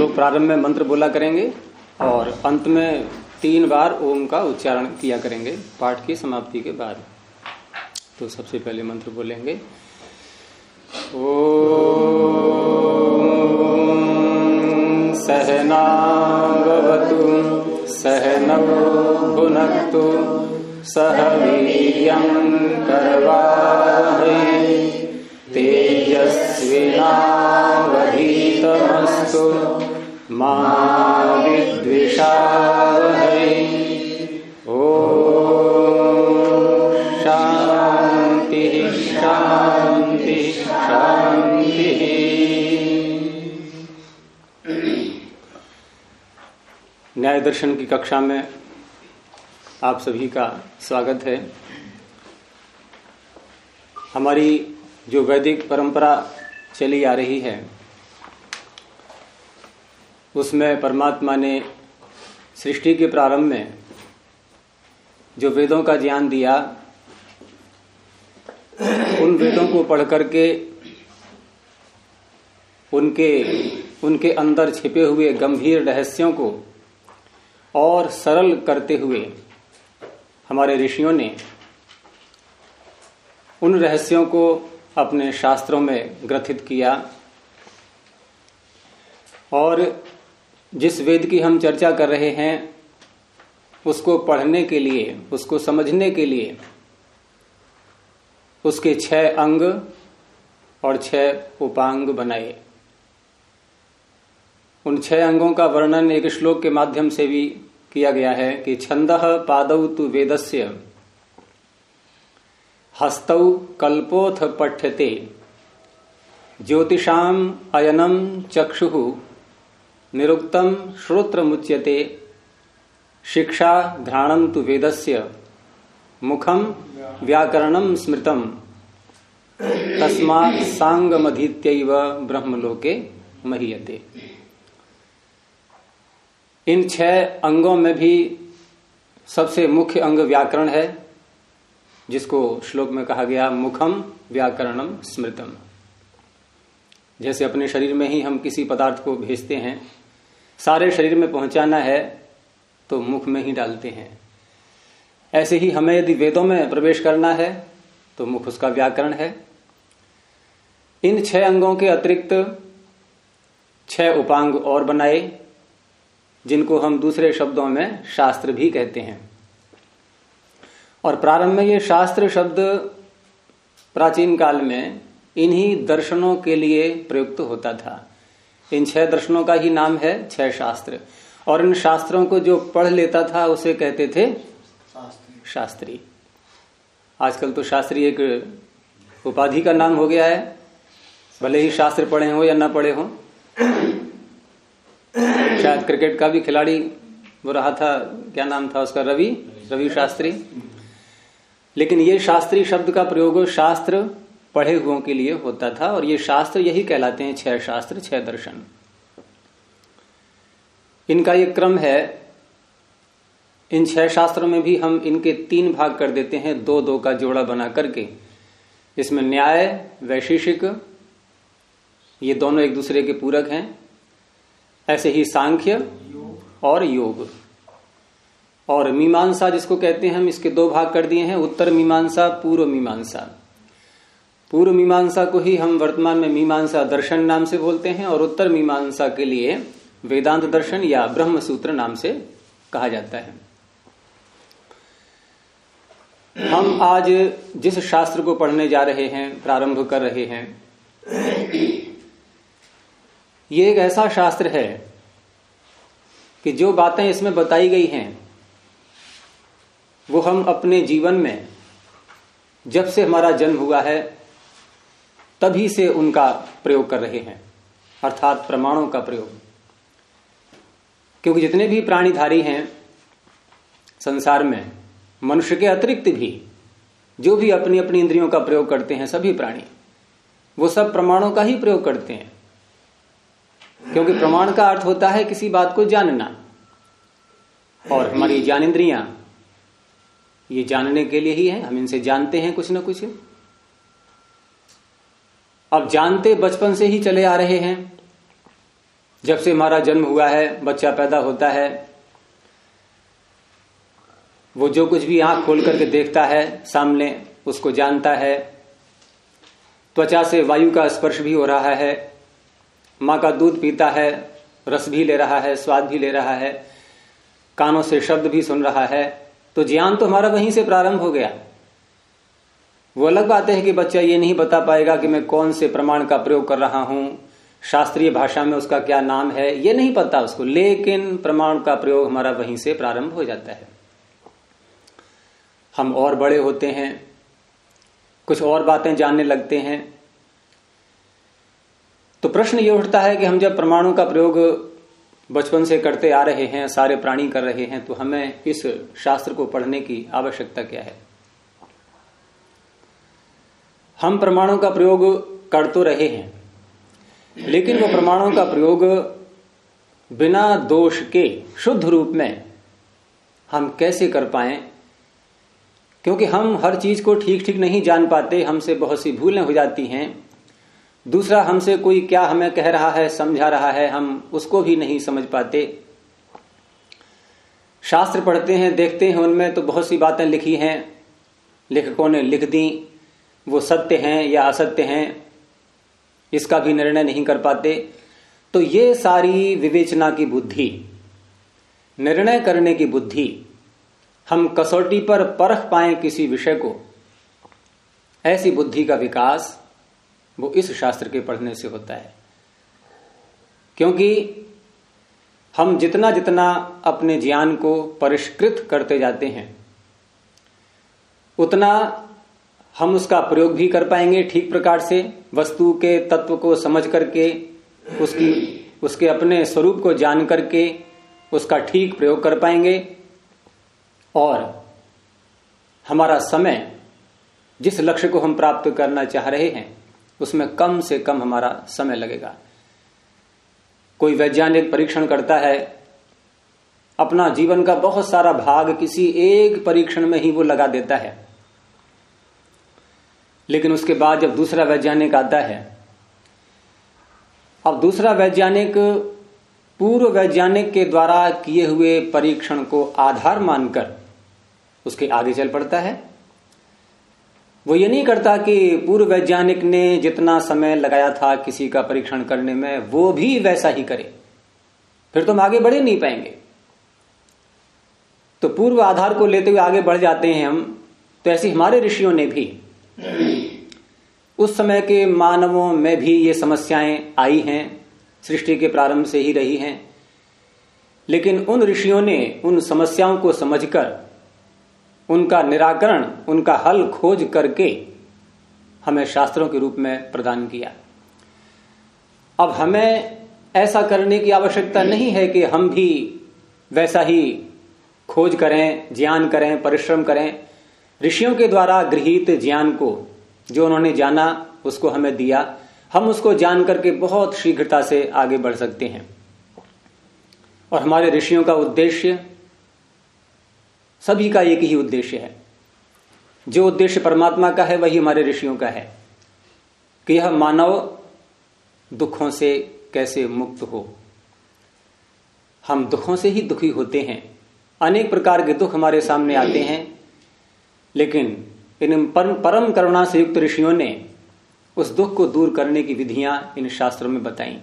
लोग प्रारंभ में मंत्र बोला करेंगे और अंत में 3 बार ओम का उच्चारण किया करेंगे पाठ की समाप्ति के बाद। तो सबसे पहले मंत्र बोलेंगे ओम सहनावतु सहनौ भुनक्तु सह वीर्यं करवावहै तेजस्विनावधीतमस्तु मा विद्विषावहै। ओम शांति शांति शांति। न्याय दर्शन की कक्षा में आप सभी का स्वागत है। हमारी जो वैदिक परंपरा चली आ रही है उसमें परमात्मा ने सृष्टि के प्रारंभ में जो वेदों का ज्ञान दिया, उन वेदों को पढ़ करके उनके अंदर छिपे हुए गंभीर रहस्यों को और सरल करते हुए हमारे ऋषियों ने उन रहस्यों को अपने शास्त्रों में ग्रथित किया। और जिस वेद की हम चर्चा कर रहे हैं उसको पढ़ने के लिए, उसको समझने के लिए उसके 6 अंग और 6 उपांग बनाए। उन 6 अंगों का वर्णन एक श्लोक के माध्यम से भी किया गया है कि छंदः पादौ तु वेदस्य हस्तौ कल्पोथ पठ्यते ज्योतिषाम अयनम चक्षुः निरुक्तम श्रोत्रमुच्यते शिक्षा घ्राणं तु वेदस्य मुखम व्याकरणं स्मृतम तस्मात् सांगमधीत्यैव ब्रह्मलोके महीयते। इन 6 अंगों में भी सबसे मुख्य अंग व्याकरण है, जिसको श्लोक में कहा गया मुखम व्याकरणम स्मृतम। जैसे अपने शरीर में ही हम किसी पदार्थ को भेजते हैं, सारे शरीर में पहुंचाना है तो मुख में ही डालते हैं। ऐसे ही हमें यदि वेदों में प्रवेश करना है तो मुख उसका व्याकरण है। इन 6 अंगों के अतिरिक्त 6 उपांग और बनाए, जिनको हम दूसरे शब्दों में शास्त्र भी कहते हैं। और प्रारंभ में ये शास्त्र शब्द प्राचीन काल में इन्हीं दर्शनों के लिए प्रयुक्त होता था। इन 6 दर्शनों का ही नाम है 6 शास्त्र। और इन शास्त्रों को जो पढ़ लेता था उसे कहते थे शास्त्री। आजकल तो शास्त्री एक उपाधि का नाम हो गया है, भले ही शास्त्र पढ़े हो या ना पढ़े हो। शायद क्रिकेट का भी खिलाड़ी वो रहा था, क्या नाम था उसका, रवि शास्त्री। लेकिन ये शास्त्री शब्द का प्रयोग शास्त्र पढ़े हुओं के लिए होता था। और ये शास्त्र यही कहलाते हैं 6 शास्त्र 6 दर्शन। इनका ये क्रम है। इन 6 शास्त्रों में भी हम इनके 3 भाग कर देते हैं, 2-2 का जोड़ा बना करके। इसमें न्याय, वैशेषिक, ये दोनों एक दूसरे के पूरक हैं। ऐसे ही सांख्य और योग। और मीमांसा जिसको कहते हैं हम, इसके 2 भाग कर दिए हैं, उत्तर मीमांसा, पूर्व मीमांसा। पूर्व मीमांसा को ही हम वर्तमान में मीमांसा दर्शन नाम से बोलते हैं और उत्तर मीमांसा के लिए वेदांत दर्शन या ब्रह्म सूत्र नाम से कहा जाता है। हम आज जिस शास्त्र को पढ़ने जा रहे हैं, प्रारंभ कर रहे हैं, ये एक ऐसा शास्त्र है कि जो बातें इसमें बताई गई हैं वो हम अपने जीवन में जब से हमारा जन्म हुआ है तभी से उनका प्रयोग कर रहे हैं, अर्थात प्रमाणों का प्रयोग। क्योंकि जितने भी प्राणीधारी हैं संसार में, मनुष्य के अतिरिक्त भी जो भी अपनी अपनी इंद्रियों का प्रयोग करते हैं, सभी प्राणी वो सब प्रमाणों का ही प्रयोग करते हैं। क्योंकि प्रमाण का अर्थ होता है किसी बात को जानना, और हमारी ज्ञानेंद्रियां ये जानने के लिए ही है। हम इनसे जानते हैं कुछ ना कुछ। अब जानते बचपन से ही चले आ रहे हैं। जब से हमारा जन्म हुआ है, बच्चा पैदा होता है, वो जो कुछ भी आंख खोल करके देखता है सामने, उसको जानता है। त्वचा से वायु का स्पर्श भी हो रहा है, मां का दूध पीता है, रस भी ले रहा है, स्वाद भी ले रहा है, कानों से शब्द भी सुन रहा है। तो ज्ञान तो हमारा वहीं से प्रारंभ हो गया। वो अलग बात है कि बच्चा ये नहीं बता पाएगा कि मैं कौन से प्रमाण का प्रयोग कर रहा हूं, शास्त्रीय भाषा में उसका क्या नाम है, ये नहीं पता उसको, लेकिन प्रमाण का प्रयोग हमारा वहीं से प्रारंभ हो जाता है। हम और बड़े होते हैं, कुछ और बातें जानने लगते हैं। तो प्रश्न ये उठता है कि हम जब प्रमाणों का प्रयोग बचपन से करते आ रहे हैं, सारे प्राणी कर रहे हैं, तो हमें इस शास्त्र को पढ़ने की आवश्यकता क्या है? हम प्रमाणों का प्रयोग कर तो रहे हैं, लेकिन वो प्रमाणों का प्रयोग बिना दोष के शुद्ध रूप में हम कैसे कर पाएं? क्योंकि हम हर चीज को ठीक ठीक नहीं जान पाते, हमसे बहुत सी भूलें हो जाती हैं। दूसरा, हमसे कोई क्या हमें कह रहा है, समझा रहा है, हम उसको भी नहीं समझ पाते। शास्त्र पढ़ते हैं, देखते हैं, उनमें तो बहुत सी बातें लिखी हैं, लेखकों ने लिख दी, वो सत्य हैं या असत्य हैं, इसका भी निर्णय नहीं कर पाते। तो ये सारी विवेचना की बुद्धि, निर्णय करने की बुद्धि, हम कसौटी पर परख पाएं किसी विषय को, ऐसी बुद्धि का विकास वो इस शास्त्र के पढ़ने से होता है। क्योंकि हम जितना जितना अपने ज्ञान को परिष्कृत करते जाते हैं, उतना हम उसका प्रयोग भी कर पाएंगे ठीक प्रकार से, वस्तु के तत्व को समझ करके, उसके अपने स्वरूप को जान करके उसका ठीक प्रयोग कर पाएंगे। और हमारा समय, जिस लक्ष्य को हम प्राप्त करना चाह रहे हैं, उसमें कम से कम हमारा समय लगेगा। कोई वैज्ञानिक परीक्षण करता है, अपना जीवन का बहुत सारा भाग किसी एक परीक्षण में ही वो लगा देता है, लेकिन उसके बाद जब दूसरा वैज्ञानिक आता है, अब दूसरा वैज्ञानिक पूर्व वैज्ञानिक के द्वारा किए हुए परीक्षण को आधार मानकर उसके आगे चल पड़ता है। वो ये नहीं करता कि पूर्व वैज्ञानिक ने जितना समय लगाया था किसी का परीक्षण करने में, वो भी वैसा ही करे, फिर तो हम आगे बढ़ ही नहीं पाएंगे। तो पूर्व आधार को लेते हुए आगे बढ़ जाते हैं हम। तो ऐसे हमारे ऋषियों ने भी, उस समय के मानवों में भी ये समस्याएं आई हैं, सृष्टि के प्रारंभ से ही रही हैं, लेकिन उन ऋषियों ने उन समस्याओं को समझकर उनका निराकरण, उनका हल खोज करके हमें शास्त्रों के रूप में प्रदान किया। अब हमें ऐसा करने की आवश्यकता नहीं है कि हम भी वैसा ही खोज करें, ज्ञान करें, परिश्रम करें। ऋषियों के द्वारा गृहीत ज्ञान को, जो उन्होंने जाना, उसको हमें दिया, हम उसको जान करके बहुत शीघ्रता से आगे बढ़ सकते हैं। और हमारे ऋषियों का उद्देश्य, सभी का एक ही उद्देश्य है। जो उद्देश्य परमात्मा का है वही हमारे ऋषियों का है, कि यह मानव दुखों से कैसे मुक्त हो। हम दुखों से ही दुखी होते हैं, अनेक प्रकार के दुख हमारे सामने आते हैं, लेकिन इन परम करुणा से युक्त ऋषियों ने उस दुख को दूर करने की विधियां इन शास्त्रों में बताई।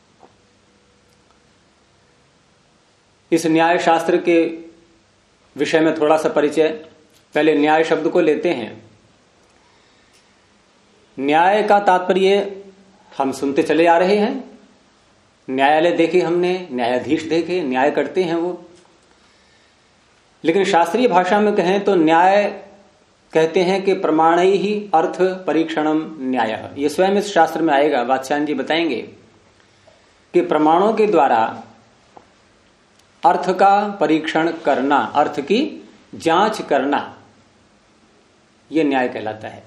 इस न्याय शास्त्र के विषय में थोड़ा सा परिचय। पहले न्याय शब्द को लेते हैं। न्याय का तात्पर्य हम सुनते चले आ रहे हैं, न्यायालय देखे हमने, न्यायाधीश देखे, न्याय करते हैं वो। लेकिन शास्त्रीय भाषा में कहें तो न्याय कहते हैं कि प्रमाणै ही अर्थ परीक्षणम न्यायः। ये स्वयं इस शास्त्र में आएगा, वात्स्यायन जी बताएंगे कि प्रमाणों के द्वारा अर्थ का परीक्षण करना, अर्थ की जांच करना, यह न्याय कहलाता है।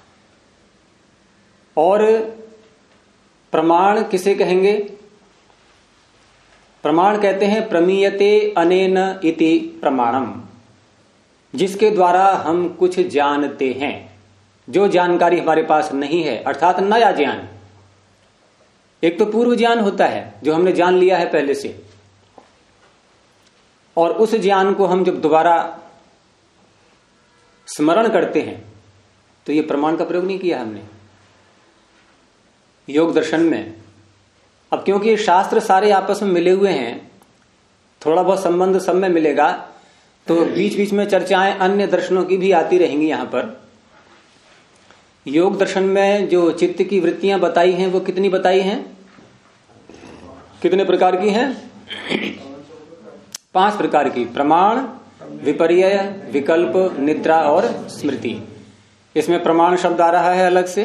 और प्रमाण किसे कहेंगे? प्रमाण कहते हैं प्रमीयते अनेन इति प्रमाणम, जिसके द्वारा हम कुछ जानते हैं, जो जानकारी हमारे पास नहीं है, अर्थात नया ज्ञान। एक तो पूर्व ज्ञान होता है जो हमने जान लिया है पहले से, और उस ज्ञान को हम जब दोबारा स्मरण करते हैं तो ये प्रमाण का प्रयोग नहीं किया हमने योग दर्शन में। अब क्योंकि ये शास्त्र सारे आपस में मिले हुए हैं, थोड़ा बहुत संबंध सब में मिलेगा, तो बीच बीच में चर्चाएं अन्य दर्शनों की भी आती रहेंगी। यहां पर योग दर्शन में जो चित्त की वृत्तियां बताई हैं वो कितनी बताई हैं, कितने प्रकार की हैं? 5 प्रकार की। प्रमाण, विपर्यय, विकल्प, निद्रा और स्मृति। इसमें प्रमाण शब्द आ रहा है अलग से,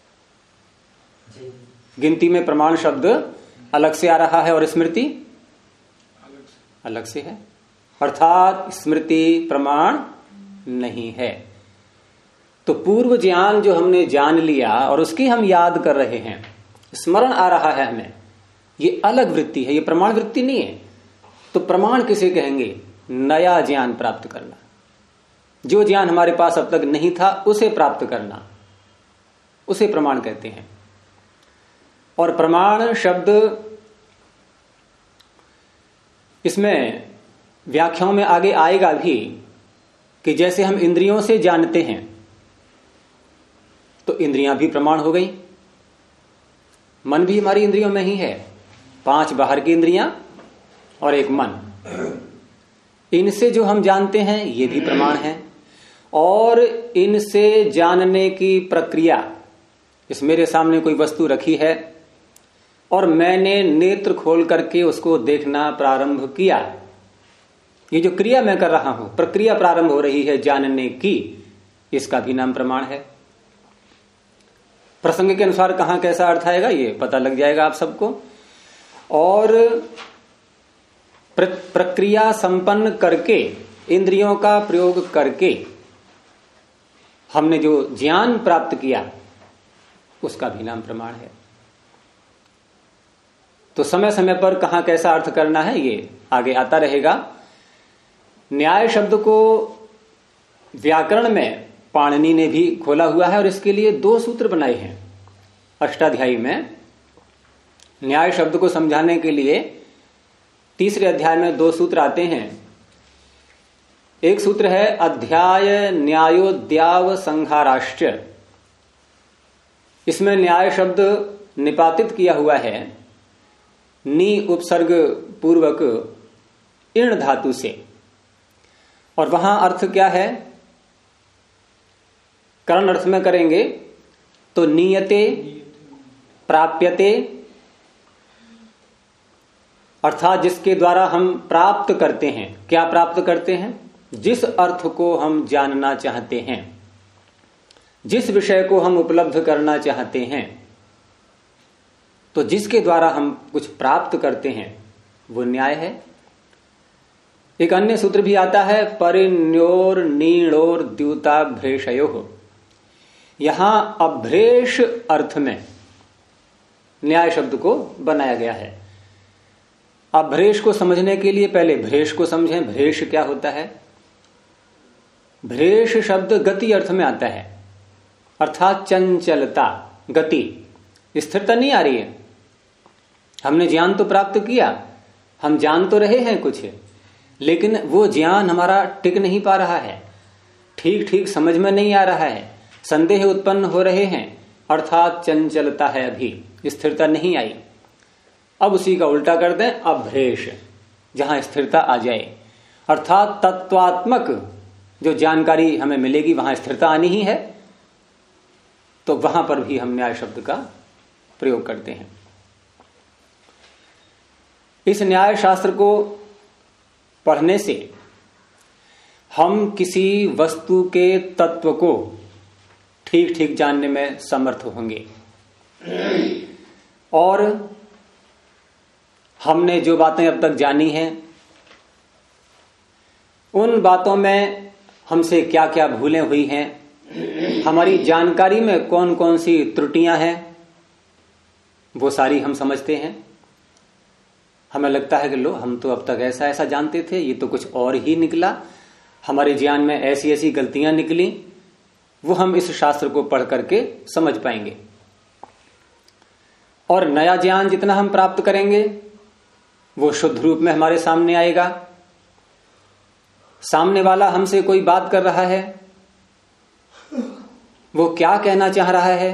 गिनती में प्रमाण शब्द अलग से आ रहा है, और स्मृति अलग से है, अर्थात स्मृति प्रमाण नहीं है। तो पूर्व ज्ञान जो हमने जान लिया और उसकी हम याद कर रहे हैं, स्मरण आ रहा है हमें, ये अलग वृत्ति है, ये प्रमाण वृत्ति नहीं है। तो प्रमाण किसे कहेंगे? नया ज्ञान प्राप्त करना, जो ज्ञान हमारे पास अब तक नहीं था उसे प्राप्त करना, उसे प्रमाण कहते हैं। और प्रमाण शब्द इसमें व्याख्याओं में आगे आएगा भी कि जैसे हम इंद्रियों से जानते हैं तो इंद्रियां भी प्रमाण हो गई। मन भी हमारी इंद्रियों में ही है, 5 बाहर की इंद्रियां और 1 मन। इनसे जो हम जानते हैं ये भी प्रमाण है। और इनसे जानने की प्रक्रिया, इस मेरे सामने कोई वस्तु रखी है और मैंने नेत्र खोल करके उसको देखना प्रारंभ किया, ये जो क्रिया मैं कर रहा हूं, प्रक्रिया प्रारंभ हो रही है जानने की, इसका भी नाम प्रमाण है। प्रसंग के अनुसार कहां कैसा अर्थ आएगा ये पता लग जाएगा आप सबको। और प्रक्रिया संपन्न करके, इंद्रियों का प्रयोग करके हमने जो ज्ञान प्राप्त किया उसका भी नाम प्रमाण है। तो समय समय पर कहां कैसा अर्थ करना है ये आगे आता रहेगा। न्याय शब्द को व्याकरण में पाणिनि ने भी खोला हुआ है और इसके लिए 2 सूत्र बनाए हैं अष्टाध्यायी में। न्याय शब्द को समझाने के लिए 3रे अध्याय में 2 सूत्र आते हैं। एक सूत्र है अध्याय न्यायोद्याव संहाराश्च। इसमें न्याय शब्द निपातित किया हुआ है नी उपसर्ग पूर्वक इण धातु से, और वहां अर्थ क्या है? करण अर्थ में करेंगे तो नियते, प्राप्यते, अर्थात जिसके द्वारा हम प्राप्त करते हैं। क्या प्राप्त करते हैं? जिस अर्थ को हम जानना चाहते हैं, जिस विषय को हम उपलब्ध करना चाहते हैं, तो जिसके द्वारा हम कुछ प्राप्त करते हैं वो न्याय है। एक अन्य सूत्र भी आता है परिण्योर नीणोर द्यूताभ्रेषयोः। यहां अभ्रेष अर्थ में न्याय शब्द को बनाया गया है। अभ्रेष को समझने के लिए पहले भ्रेष को समझें। भ्रेष क्या होता है? भ्रेष शब्द गति अर्थ में आता है, अर्थात चंचलता, गति, स्थिरता नहीं आ रही है। हमने ज्ञान तो प्राप्त किया, हम जान तो रहे हैं कुछ, लेकिन वो ज्ञान हमारा टिक नहीं पा रहा है, ठीक ठीक समझ में नहीं आ रहा है, संदेह उत्पन्न हो रहे हैं, अर्थात चंचलता है, अभी स्थिरता नहीं आई। अब उसी का उल्टा कर दें, अभ्रेष, जहां स्थिरता आ जाए, अर्थात तत्वात्मक जो जानकारी हमें मिलेगी वहां स्थिरता आनी ही है, तो वहां पर भी हम न्याय शब्द का प्रयोग करते हैं। इस न्याय शास्त्र को पढ़ने से हम किसी वस्तु के तत्व को ठीक ठीक जानने में समर्थ होंगे, और हमने जो बातें अब तक जानी हैं उन बातों में हमसे क्या क्या भूलें हुई हैं, हमारी जानकारी में कौन कौन सी त्रुटियां हैं, वो सारी हम समझते हैं। हमें लगता है कि लो, हम तो अब तक ऐसा ऐसा जानते थे, ये तो कुछ और ही निकला, हमारे ज्ञान में ऐसी ऐसी गलतियां निकली, वो हम इस शास्त्र को पढ़ करके समझ पाएंगे। और नया ज्ञान जितना हम प्राप्त करेंगे वो शुद्ध रूप में हमारे सामने आएगा। सामने वाला हमसे कोई बात कर रहा है, वो क्या कहना चाह रहा है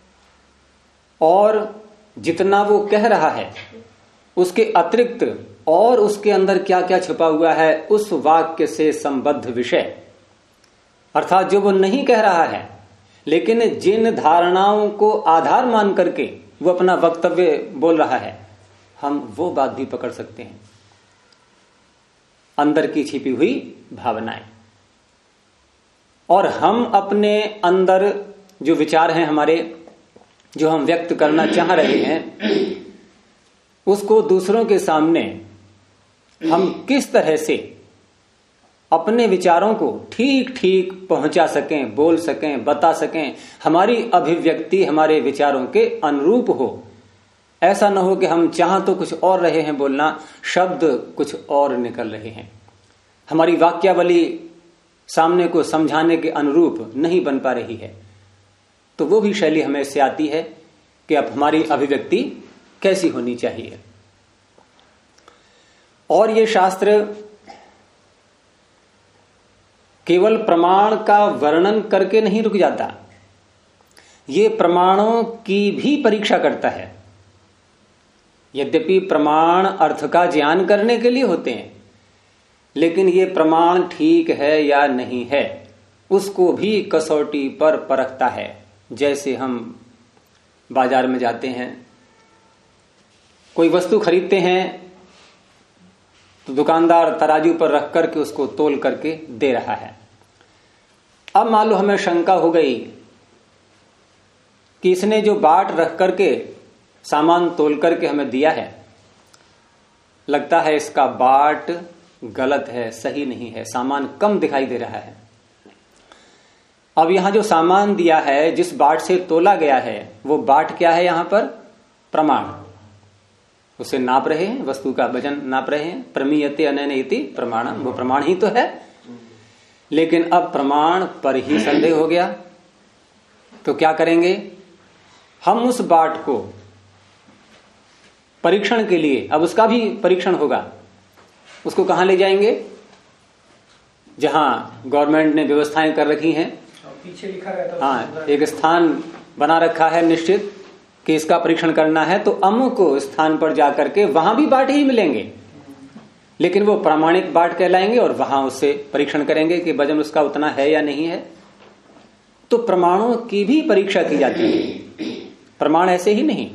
और जितना वो कह रहा है उसके अतिरिक्त और उसके अंदर क्या क्या छुपा हुआ है, उस वाक्य से संबद्ध विषय, अर्थात जो वो नहीं कह रहा है लेकिन जिन धारणाओं को आधार मान करके वो अपना वक्तव्य बोल रहा है, हम वो बात भी पकड़ सकते हैं। अंदर की छिपी हुई भावनाएं, और हम अपने अंदर जो विचार हैं हमारे, जो हम व्यक्त करना चाह रहे हैं, उसको दूसरों के सामने हम किस तरह से अपने विचारों को ठीक ठीक पहुंचा सकें, बोल सकें, बता सकें, हमारी अभिव्यक्ति हमारे विचारों के अनुरूप हो। ऐसा न हो कि हम चाह तो कुछ और रहे हैं बोलना, शब्द कुछ और निकल रहे हैं, हमारी वाक्यावली सामने को समझाने के अनुरूप नहीं बन पा रही है। तो वो भी शैली हमें इससे आती है कि अब हमारी अभिव्यक्ति कैसी होनी चाहिए। और ये शास्त्र केवल प्रमाण का वर्णन करके नहीं रुक जाता, ये प्रमाणों की भी परीक्षा करता है। यद्यपि प्रमाण अर्थ का ज्ञान करने के लिए होते हैं, लेकिन ये प्रमाण ठीक है या नहीं है उसको भी कसौटी पर परखता है। जैसे हम बाजार में जाते हैं, कोई वस्तु खरीदते हैं तो दुकानदार तराजू पर रख करके उसको तोल करके दे रहा है। अब मान लो हमें शंका हो गई कि इसने जो बाट रख करके सामान तोल करके हमें दिया है, लगता है इसका बाट गलत है, सही नहीं है, सामान कम दिखाई दे रहा है। अब यहां जो सामान दिया है, जिस बाट से तोला गया है, वो बाट क्या है? यहां पर प्रमाण। उसे नाप रहे हैं, वस्तु का वजन नाप रहे हैं। प्रमीयते अननयति प्रमाणम, वो प्रमाण ही तो है। लेकिन अब प्रमाण पर ही संदेह हो गया, तो क्या करेंगे? हम उस बाट को परीक्षण के लिए, अब उसका भी परीक्षण होगा, उसको कहां ले जाएंगे? जहां गवर्नमेंट ने व्यवस्थाएं कर रखी हैं, पीछे लिखा रहता, हाँ, एक स्थान बना रखा है निश्चित कि इसका परीक्षण करना है, तो अमुक स्थान पर जाकर के वहां भी बाट ही मिलेंगे, लेकिन वो प्रामाणिक बाट कहलाएंगे और वहां उससे परीक्षण करेंगे कि वजन उसका उतना है या नहीं है। तो प्रमाणों की भी परीक्षा की जाती है, प्रमाण ऐसे ही नहीं।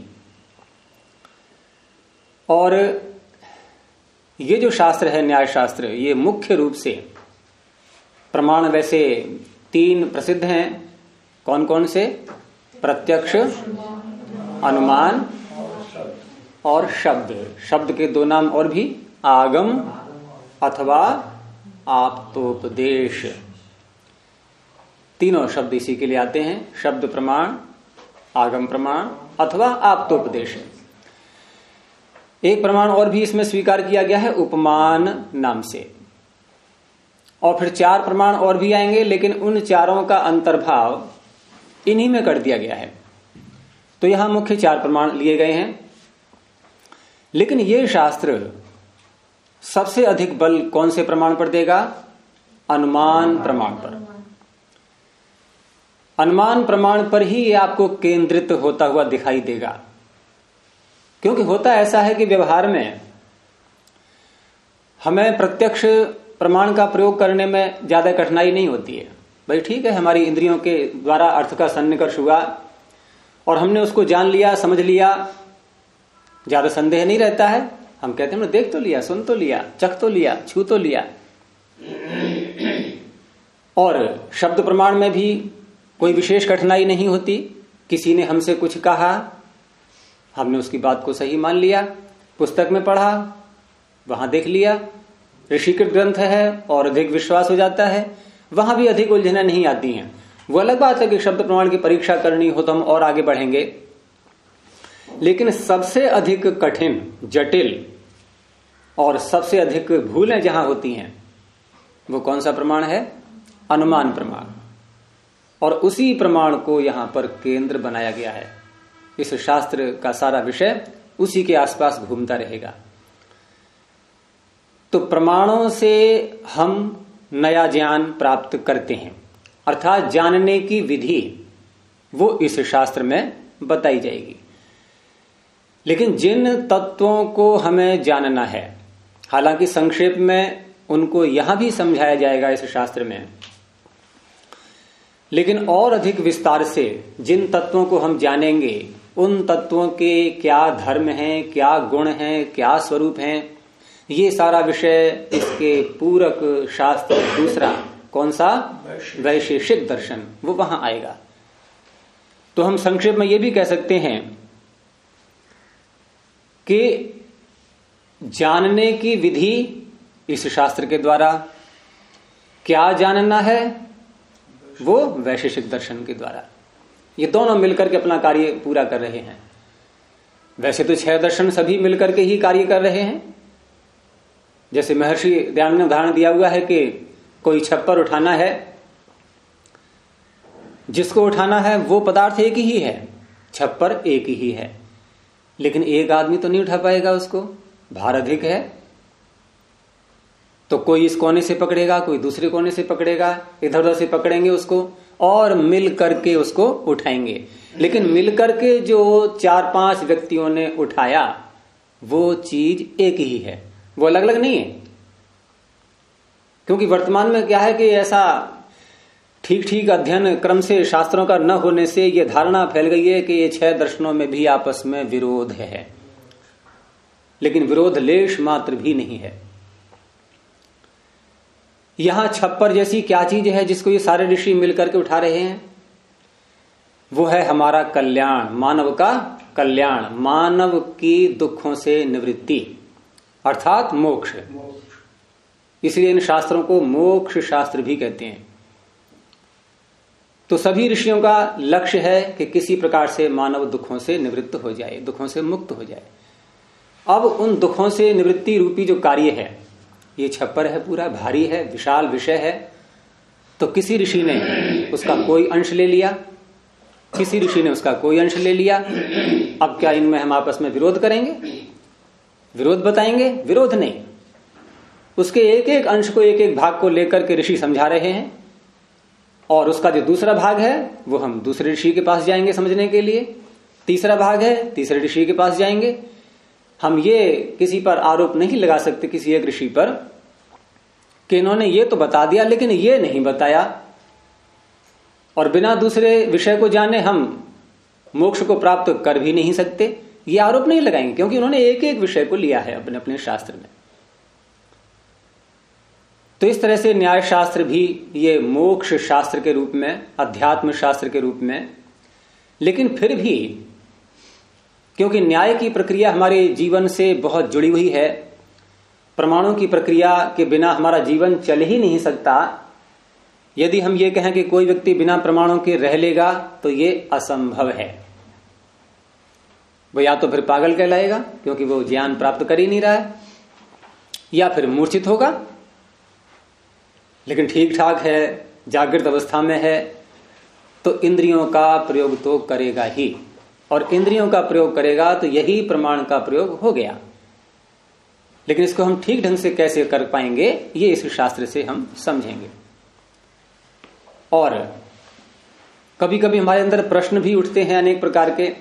और ये जो शास्त्र है, न्याय शास्त्र, ये मुख्य रूप से प्रमाण वैसे 3 प्रसिद्ध हैं। कौन कौन से? प्रत्यक्ष, अनुमान और शब्द। शब्द के 2 नाम और भी, आगम अथवा आप्तोपदेश। तीनों शब्द इसी के लिए आते हैं, शब्द प्रमाण, आगम प्रमाण अथवा आप्तोपदेश। एक प्रमाण और भी इसमें स्वीकार किया गया है, उपमान नाम से। और फिर 4 प्रमाण और भी आएंगे, लेकिन उन चारों का अंतर्भाव इन्हीं में कर दिया गया है। तो यहां मुख्य 4 प्रमाण लिए गए हैं। लेकिन यह शास्त्र सबसे अधिक बल कौन से प्रमाण पर देगा? अनुमान प्रमाण पर। अनुमान प्रमाण पर ही यह आपको केंद्रित होता हुआ दिखाई देगा। क्योंकि होता ऐसा है कि व्यवहार में हमें प्रत्यक्ष प्रमाण का प्रयोग करने में ज्यादा कठिनाई नहीं होती है। भाई ठीक है, हमारी इंद्रियों के द्वारा अर्थ का सन्निकर्ष हुआ और हमने उसको जान लिया, समझ लिया, ज्यादा संदेह नहीं रहता है। हम कहते हैं देख तो लिया, सुन तो लिया, चख तो लिया, छू तो लिया। और शब्द प्रमाण में भी कोई विशेष कठिनाई नहीं होती। किसी ने हमसे कुछ कहा, हमने उसकी बात को सही मान लिया, पुस्तक में पढ़ा, वहां देख लिया, ऋषिकृत ग्रंथ है और अधिक विश्वास हो जाता है, वहां भी अधिक उलझनें नहीं आती हैं। वो अलग बात है कि शब्द प्रमाण की परीक्षा करनी हो तो हम और आगे बढ़ेंगे। लेकिन सबसे अधिक कठिन, जटिल और सबसे अधिक भूलें जहां होती हैं, वो कौन सा प्रमाण है? अनुमान प्रमाण। और उसी प्रमाण को यहां पर केंद्र बनाया गया है। इस शास्त्र का सारा विषय उसी के आसपास घूमता रहेगा। तो प्रमाणों से हम नया ज्ञान प्राप्त करते हैं, अर्थात जानने की विधि वो इस शास्त्र में बताई जाएगी। लेकिन जिन तत्वों को हमें जानना है, हालांकि संक्षेप में उनको यहां भी समझाया जाएगा इस शास्त्र में, लेकिन और अधिक विस्तार से जिन तत्वों को हम जानेंगे, उन तत्वों के क्या धर्म हैं, क्या गुण हैं, क्या स्वरूप हैं, ये सारा विषय इसके पूरक शास्त्र दूसरा कौन सा, वैशेषिक दर्शन, वो वहां आएगा। तो हम संक्षेप में ये भी कह सकते हैं कि जानने की विधि इस शास्त्र के द्वारा, क्या जानना है वो वैशेषिक दर्शन के द्वारा। ये दोनों मिलकर के अपना कार्य पूरा कर रहे हैं। वैसे तो 6 दर्शन सभी मिलकर के ही कार्य कर रहे हैं। जैसे महर्षि दयानंद ने उदाहरण दिया हुआ है कि कोई छप्पर उठाना है, जिसको उठाना है वो पदार्थ एक ही है, छप्पर एक ही है, लेकिन एक आदमी तो नहीं उठा पाएगा उसको, भार अधिक है। तो कोई इस कोने से पकड़ेगा, कोई दूसरे कोने से पकड़ेगा, इधर उधर से पकड़ेंगे उसको और मिल करके उसको उठाएंगे। लेकिन मिल करके जो 4-5 व्यक्तियों ने उठाया वो चीज एक ही है, वो अलग अलग नहीं है। क्योंकि वर्तमान में क्या है कि ऐसा ठीक ठीक अध्ययन क्रम से शास्त्रों का न होने से यह धारणा फैल गई है कि ये 6 दर्शनों में भी आपस में विरोध है, लेकिन विरोध लेश मात्र भी नहीं है। यहां छप्पर जैसी क्या चीज है जिसको ये सारे ऋषि मिलकर के उठा रहे हैं, वो है हमारा कल्याण, मानव का कल्याण, मानव की दुखों से निवृत्ति अर्थात मोक्ष। इसलिए इन शास्त्रों को मोक्ष शास्त्र भी कहते हैं। तो सभी ऋषियों का लक्ष्य है कि किसी प्रकार से मानव दुखों से निवृत्त हो जाए, दुखों से मुक्त हो जाए। अब उन दुखों से निवृत्ति रूपी जो कार्य है, ये छप्पर है, पूरा भारी है, विशाल विषय है। तो किसी ऋषि ने उसका कोई अंश ले लिया, किसी ऋषि ने उसका कोई अंश ले लिया। अब क्या इनमें हम आपस में विरोध करेंगे, विरोध बताएंगे? विरोध नहीं। उसके एक एक अंश को, एक एक भाग को लेकर के ऋषि समझा रहे हैं, और उसका जो दूसरा भाग है वो हम दूसरे ऋषि के पास जाएंगे समझने के लिए, तीसरा भाग है तीसरे ऋषि के पास जाएंगे। हम ये किसी पर आरोप नहीं लगा सकते, किसी एक ऋषि पर, कि इन्होंने ये तो बता दिया लेकिन ये नहीं बताया, और बिना दूसरे विषय को जाने हम मोक्ष को प्राप्त कर भी नहीं सकते, ये आरोप नहीं लगाएंगे, क्योंकि उन्होंने एक एक विषय को लिया है अपने अपने शास्त्र में। तो इस तरह से न्याय शास्त्र भी ये मोक्ष शास्त्र के रूप में, अध्यात्म शास्त्र के रूप में, लेकिन फिर भी क्योंकि न्याय की प्रक्रिया हमारे जीवन से बहुत जुड़ी हुई है, प्रमाणों की प्रक्रिया के बिना हमारा जीवन चल ही नहीं सकता। यदि हम ये कहें कि कोई व्यक्ति बिना प्रमाणों के रह लेगा तो ये असंभव है। वो या तो फिर पागल कहलाएगा क्योंकि वो ज्ञान प्राप्त कर ही नहीं रहा है, या फिर मूर्छित होगा। लेकिन ठीक ठाक है, जागृत अवस्था में है, तो इंद्रियों का प्रयोग तो करेगा ही, और इंद्रियों का प्रयोग करेगा तो यही प्रमाण का प्रयोग हो गया। लेकिन इसको हम ठीक ढंग से कैसे कर पाएंगे, ये इस शास्त्र से हम समझेंगे। और कभी कभी हमारे अंदर प्रश्न भी उठते हैं अनेक प्रकार के,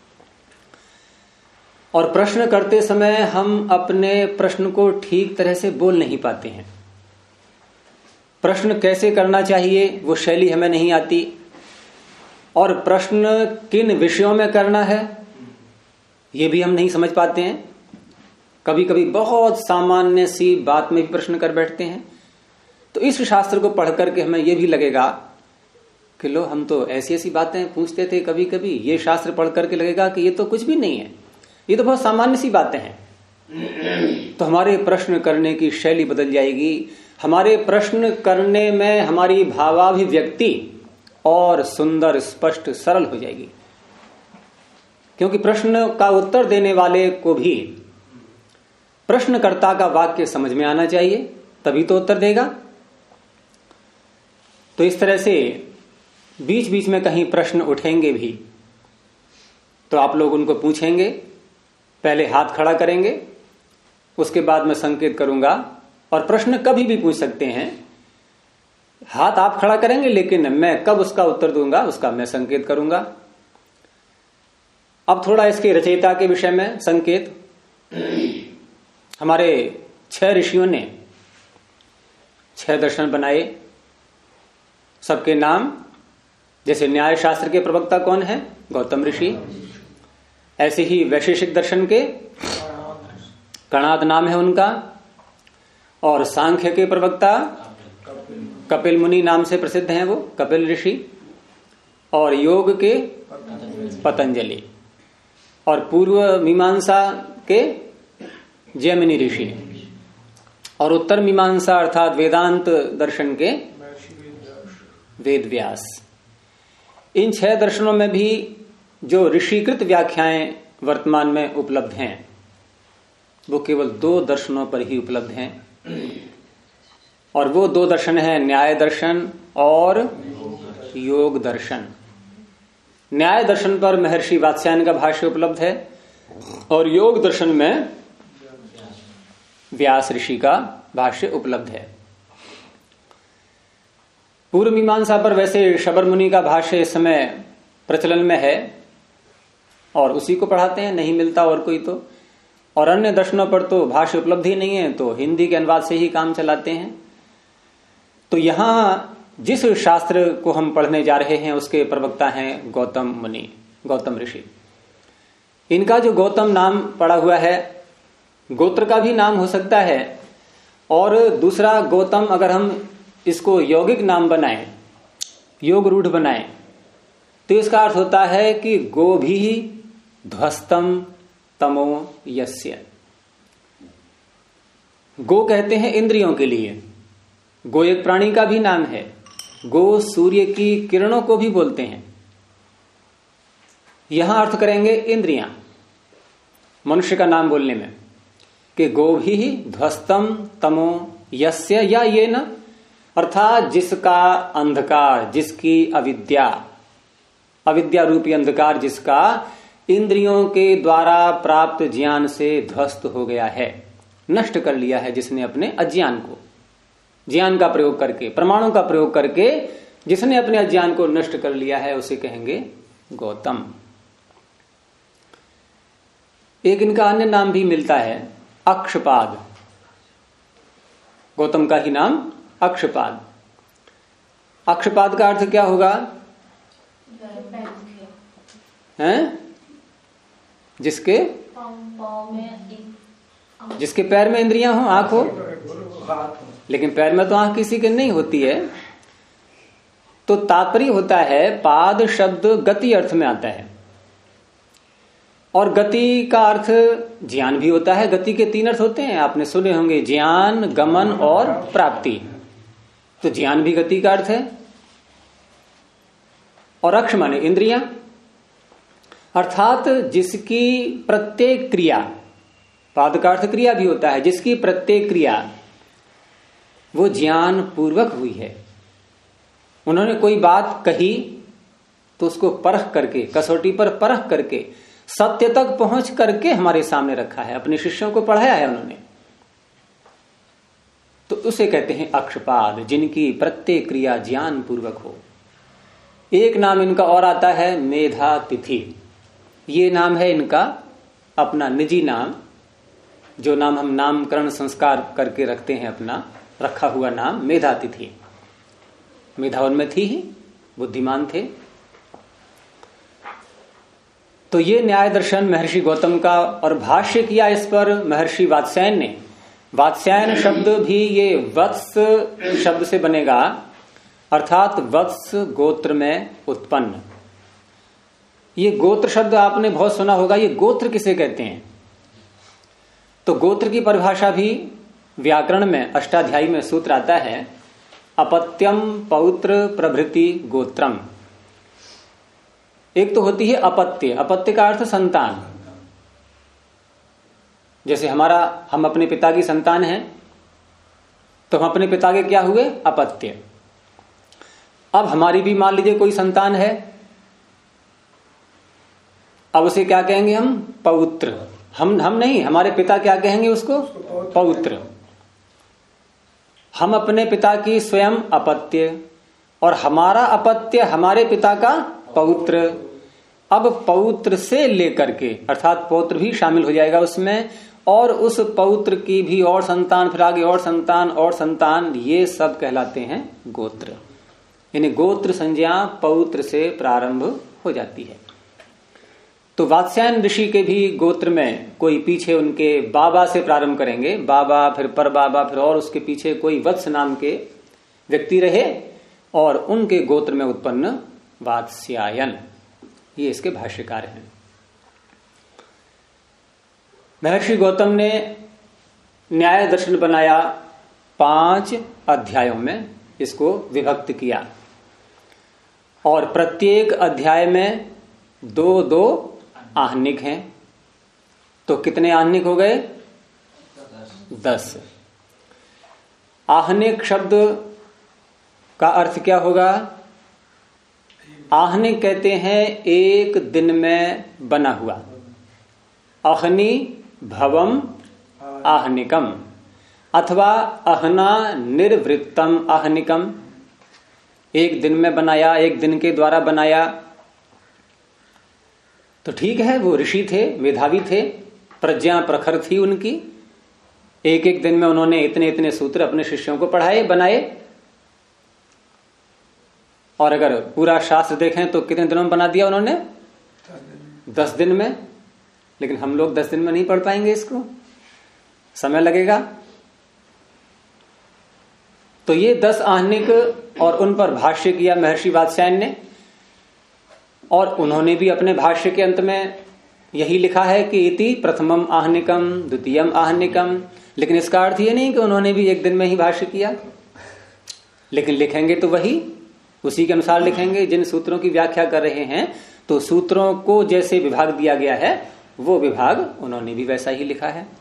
और प्रश्न करते समय हम अपने प्रश्न को ठीक तरह से बोल नहीं पाते हैं। प्रश्न कैसे करना चाहिए वो शैली हमें नहीं आती, और प्रश्न किन विषयों में करना है ये भी हम नहीं समझ पाते हैं। कभी कभी बहुत सामान्य सी बात में भी प्रश्न कर बैठते हैं। तो इस शास्त्र को पढ़ करके हमें ये भी लगेगा कि लो, हम तो ऐसी ऐसी बातें पूछते थे कभी कभी, ये शास्त्र पढ़ करके लगेगा कि ये तो कुछ भी नहीं है, ये तो बहुत सामान्य सी बातें हैं। तो हमारे प्रश्न करने की शैली बदल जाएगी, हमारे प्रश्न करने में हमारी भावाभिव्यक्ति और सुंदर, स्पष्ट, सरल हो जाएगी। क्योंकि प्रश्न का उत्तर देने वाले को भी प्रश्नकर्ता का वाक्य समझ में आना चाहिए, तभी तो उत्तर देगा। तो इस तरह से बीच बीच में कहीं प्रश्न उठेंगे भी, तो आप लोग उनको पूछेंगे, पहले हाथ खड़ा करेंगे, उसके बाद मैं संकेत करूंगा। और प्रश्न कभी भी पूछ सकते हैं, हाथ आप खड़ा करेंगे, लेकिन मैं कब उसका उत्तर दूंगा उसका मैं संकेत करूंगा। अब थोड़ा इसके रचयिता के विषय में संकेत। हमारे 6 ऋषियों ने 6 दर्शन बनाए, सबके नाम, जैसे न्याय शास्त्र के प्रवक्ता कौन है? गौतम ऋषि। ऐसे ही वैशेषिक दर्शन के कणाद नाम है उनका, और सांख्य के प्रवक्ता कपिल मुनि नाम से प्रसिद्ध हैं, वो कपिल ऋषि, और योग के पतंजलि, और पूर्व मीमांसा के जैमिनी ऋषि, और उत्तर मीमांसा अर्थात वेदांत दर्शन के वेद व्यास। इन 6 दर्शनों में भी जो ऋषिकृत व्याख्याएं वर्तमान में उपलब्ध हैं वो केवल 2 दर्शनों पर ही उपलब्ध हैं, और वो 2 दर्शन हैं न्याय दर्शन और योग दर्शन। न्याय दर्शन पर महर्षि वात्स्यायन का भाष्य उपलब्ध है, और योग दर्शन में व्यास ऋषि का भाष्य उपलब्ध है। पूर्व मीमांसा पर वैसे शबर मुनि का भाष्य इस समय प्रचलन में है और उसी को पढ़ाते हैं, नहीं मिलता और कोई तो, और अन्य दर्शनों पर तो भाष्य उपलब्ध ही नहीं है, तो हिंदी के अनुवाद से ही काम चलाते हैं। तो यहां जिस शास्त्र को हम पढ़ने जा रहे हैं उसके प्रवक्ता हैं गौतम मुनि, गौतम ऋषि। इनका जो गौतम नाम पड़ा हुआ है, गोत्र का भी नाम हो सकता है, और दूसरा गौतम अगर हम इसको यौगिक नाम बनाएं, योग रूढ़ बनाएं, तो इसका अर्थ होता है कि गो भी ध्वस्तम तमो यस्य। गो कहते हैं इंद्रियों के लिए, गो एक प्राणी का भी नाम है, गो सूर्य की किरणों को भी बोलते हैं। यहां अर्थ करेंगे इंद्रियां मनुष्य का नाम बोलने में, कि गो भी ध्वस्तम तमो यस्य, या ये न, अर्थात जिसका अंधकार, जिसकी अविद्या, अविद्या रूपी अंधकार जिसका इंद्रियों के द्वारा प्राप्त ज्ञान से ध्वस्त हो गया है, नष्ट कर लिया है जिसने अपने अज्ञान को, ज्ञान का प्रयोग करके, प्रमाणों का प्रयोग करके जिसने अपने अज्ञान को नष्ट कर लिया है, उसे कहेंगे गौतम। एक इनका अन्य नाम भी मिलता है, अक्षपाद। गौतम का ही नाम अक्षपाद। अक्षपाद का अर्थ क्या होगा? हैं? जिसके पैर में इंद्रियां हो, आंख हो, लेकिन पैर में तो आंख किसी के नहीं होती है। तो तात्पर्य होता है, पाद शब्द गति अर्थ में आता है, और गति का अर्थ ज्ञान भी होता है। गति के 3 अर्थ होते हैं, आपने सुने होंगे, ज्ञान, गमन और प्राप्ति। तो ज्ञान भी गति का अर्थ है, और अक्ष माने इंद्रियां, अर्थात जिसकी प्रत्येक क्रिया, पाद का अर्थ क्रिया भी होता है, जिसकी प्रत्येक क्रिया वो ज्ञान पूर्वक हुई है। उन्होंने कोई बात कही तो उसको परख करके, कसौटी पर परख करके, सत्य तक पहुंच करके हमारे सामने रखा है, अपने शिष्यों को पढ़ाया है उन्होंने। तो उसे कहते हैं अक्षपाद, जिनकी प्रत्येक क्रिया ज्ञान पूर्वक हो। एक नाम इनका और आता है मेधातिथि। ये नाम है इनका अपना निजी नाम, जो नाम हम नामकरण संस्कार करके रखते हैं, अपना रखा हुआ नाम मेधातिथि। मेधा उनमें थी ही, बुद्धिमान थे। तो ये न्याय दर्शन महर्षि गौतम का, और भाष्य किया इस पर महर्षि वात्स्यायन ने। वात्स्यायन शब्द भी ये वत्स शब्द से बनेगा, अर्थात वत्स गोत्र में उत्पन्न। ये गोत्र शब्द आपने बहुत सुना होगा। ये गोत्र किसे कहते हैं? तो गोत्र की परिभाषा भी व्याकरण में अष्टाध्यायी में सूत्र आता है, अपत्यम पौत्र प्रभृति गोत्रम। एक तो होती है अपत्य, अपत्य का अर्थ संतान। जैसे हम अपने पिता की संतान हैं, तो हम अपने पिता के क्या हुए? अपत्य। अब हमारी भी मान लीजिए कोई संतान है, अब उसे क्या कहेंगे हम? पौत्र। हम नहीं, हमारे पिता क्या कहेंगे उसको? पौत्र। हम अपने पिता की स्वयं अपत्य और हमारा अपत्य हमारे पिता का पौत्र। अब पौत्र से लेकर के अर्थात पौत्र भी शामिल हो जाएगा उसमें, और उस पौत्र की भी और संतान, फिर आगे और संतान और संतान, ये सब कहलाते हैं गोत्र। यानी गोत्र संज्ञा पौत्र से प्रारंभ हो जाती है। तो वात्स्यायन ऋषि के भी गोत्र में कोई पीछे उनके बाबा से प्रारंभ करेंगे, बाबा फिर परबाबा, फिर और उसके पीछे कोई वत्स नाम के व्यक्ति रहे और उनके गोत्र में उत्पन्न वात्स्यायन। ये इसके भाष्यकार हैं। महर्षि गौतम ने न्याय दर्शन बनाया 5 अध्यायों में, इसको विभक्त किया और प्रत्येक अध्याय में 2-2 आहनिक हैं। तो कितने आहनिक हो गए? 10। आहनिक शब्द का अर्थ क्या होगा? आहनिक कहते हैं एक दिन में बना हुआ। अहनि भवम आहनिकम अथवा अहना निर्वृत्तम आहनिकम। एक दिन में बनाया, एक दिन के द्वारा बनाया। तो ठीक है, वो ऋषि थे, मेधावी थे, प्रज्ञा प्रखर थी उनकी। एक एक दिन में उन्होंने इतने इतने सूत्र अपने शिष्यों को पढ़ाए, बनाए। और अगर पूरा शास्त्र देखें तो कितने दिनों में बना दिया उन्होंने? 10 दिन में। लेकिन हम लोग 10 दिन में नहीं पढ़ पाएंगे, इसको समय लगेगा। तो ये 10 आहनिक और उन पर भाष्य किया महर्षि वात्स्यायन ने, और उन्होंने भी अपने भाष्य के अंत में यही लिखा है कि इति प्रथमम आहनिकम द्वितीयम आहनिकम। लेकिन इसका अर्थ ये नहीं कि उन्होंने भी एक दिन में ही भाष्य किया, लेकिन लिखेंगे तो वही उसी के अनुसार लिखेंगे। जिन सूत्रों की व्याख्या कर रहे हैं तो सूत्रों को जैसे विभाग दिया गया है वो विभाग उन्होंने भी वैसा ही लिखा है।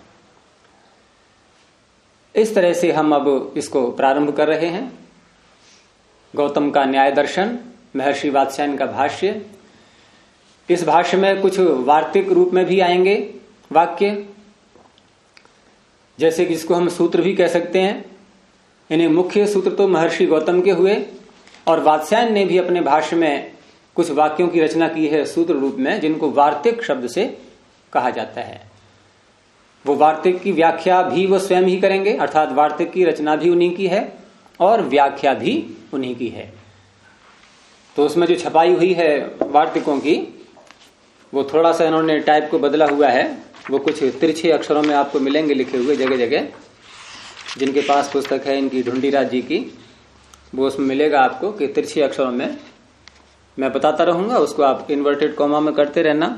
इस तरह से हम अब इसको प्रारंभ कर रहे हैं। गौतम का न्याय दर्शन, महर्षि वात्स्यायन का भाष्य। इस भाष्य में कुछ वार्तिक रूप में भी आएंगे वाक्य, जैसे कि जिसको हम सूत्र भी कह सकते हैं। इन्हें मुख्य सूत्र तो महर्षि गौतम के हुए, और वात्स्यायन ने भी अपने भाष्य में कुछ वाक्यों की रचना की है सूत्र रूप में, जिनको वार्तिक शब्द से कहा जाता है। वो वार्तिक की व्याख्या भी वो स्वयं ही करेंगे, अर्थात वार्तिक की रचना भी उन्हीं की है और व्याख्या भी उन्हीं की है। तो उसमें जो छपाई हुई है वार्तिकों की, वो थोड़ा सा इन्होंने टाइप को बदला हुआ है। वो कुछ तिरछे अक्षरों में आपको मिलेंगे लिखे हुए जगह जगह। जिनके पास पुस्तक है इनकी ढूंढीराज जी की, वो उसमें मिलेगा आपको कि तिरछे अक्षरों में। मैं बताता रहूंगा, उसको आप इन्वर्टेड कॉमा में करते रहना।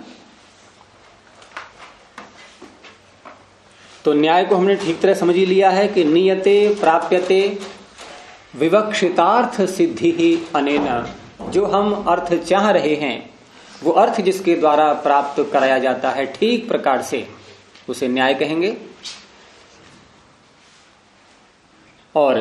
तो न्याय को हमने ठीक तरह समझ ही लिया है कि नियते प्राप्यते विवक्षितार्थ सिद्धि ही अनेन। जो हम अर्थ चाह रहे हैं वो अर्थ जिसके द्वारा प्राप्त कराया जाता है ठीक प्रकार से, उसे न्याय कहेंगे। और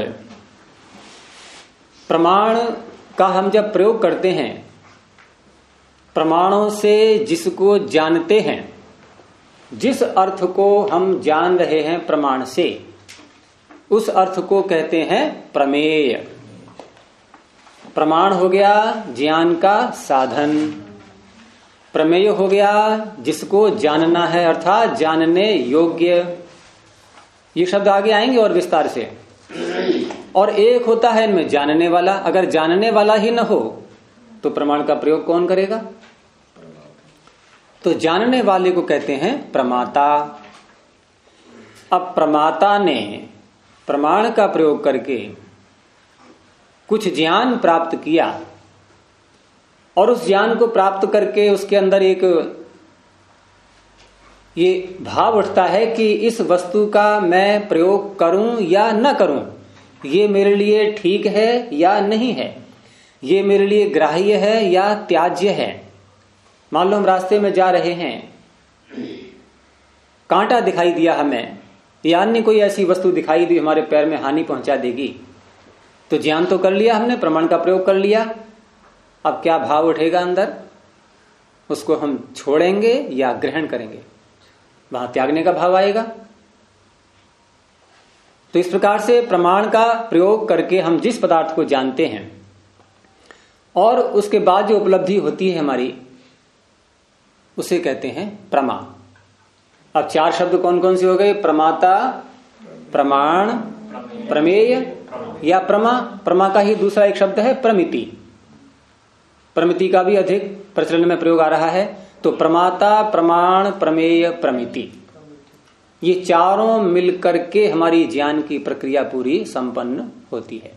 प्रमाण का हम जब प्रयोग करते हैं, प्रमाणों से जिसको जानते हैं, जिस अर्थ को हम जान रहे हैं प्रमाण से, उस अर्थ को कहते हैं प्रमेय। प्रमाण हो गया ज्ञान का साधन, प्रमेय हो गया जिसको जानना है अर्थात जानने योग्य। ये शब्द आगे आएंगे और विस्तार से। और एक होता है इनमें जानने वाला। अगर जानने वाला ही न हो तो प्रमाण का प्रयोग कौन करेगा? तो जानने वाले को कहते हैं प्रमाता। अब प्रमाता ने प्रमाण का प्रयोग करके कुछ ज्ञान प्राप्त किया, और उस ज्ञान को प्राप्त करके उसके अंदर एक ये भाव उठता है कि इस वस्तु का मैं प्रयोग करूं या न करूं, ये मेरे लिए ठीक है या नहीं है, ये मेरे लिए ग्राह्य है या त्याज्य है। मान लो हम रास्ते में जा रहे हैं, कांटा दिखाई दिया हमें, या अन्य कोई ऐसी वस्तु दिखाई दी हमारे पैर में हानि पहुंचा देगी, तो ज्ञान तो कर लिया हमने, प्रमाण का प्रयोग कर लिया। अब क्या भाव उठेगा अंदर? उसको हम छोड़ेंगे या ग्रहण करेंगे, वहां त्यागने का भाव आएगा। तो इस प्रकार से प्रमाण का प्रयोग करके हम जिस पदार्थ को जानते हैं और उसके बाद जो उपलब्धि होती है हमारी, उसे कहते हैं प्रमा। अब 4 शब्द कौन कौन से हो गए? प्रमाता, प्रमाण, प्रमेय या प्रमा। प्रमा का ही दूसरा एक शब्द है प्रमिति। प्रमिति का भी अधिक प्रचलन में प्रयोग आ रहा है। तो प्रमाता, प्रमाण, प्रमेय, प्रमिति, ये चारों मिलकर के हमारी ज्ञान की प्रक्रिया पूरी संपन्न होती है।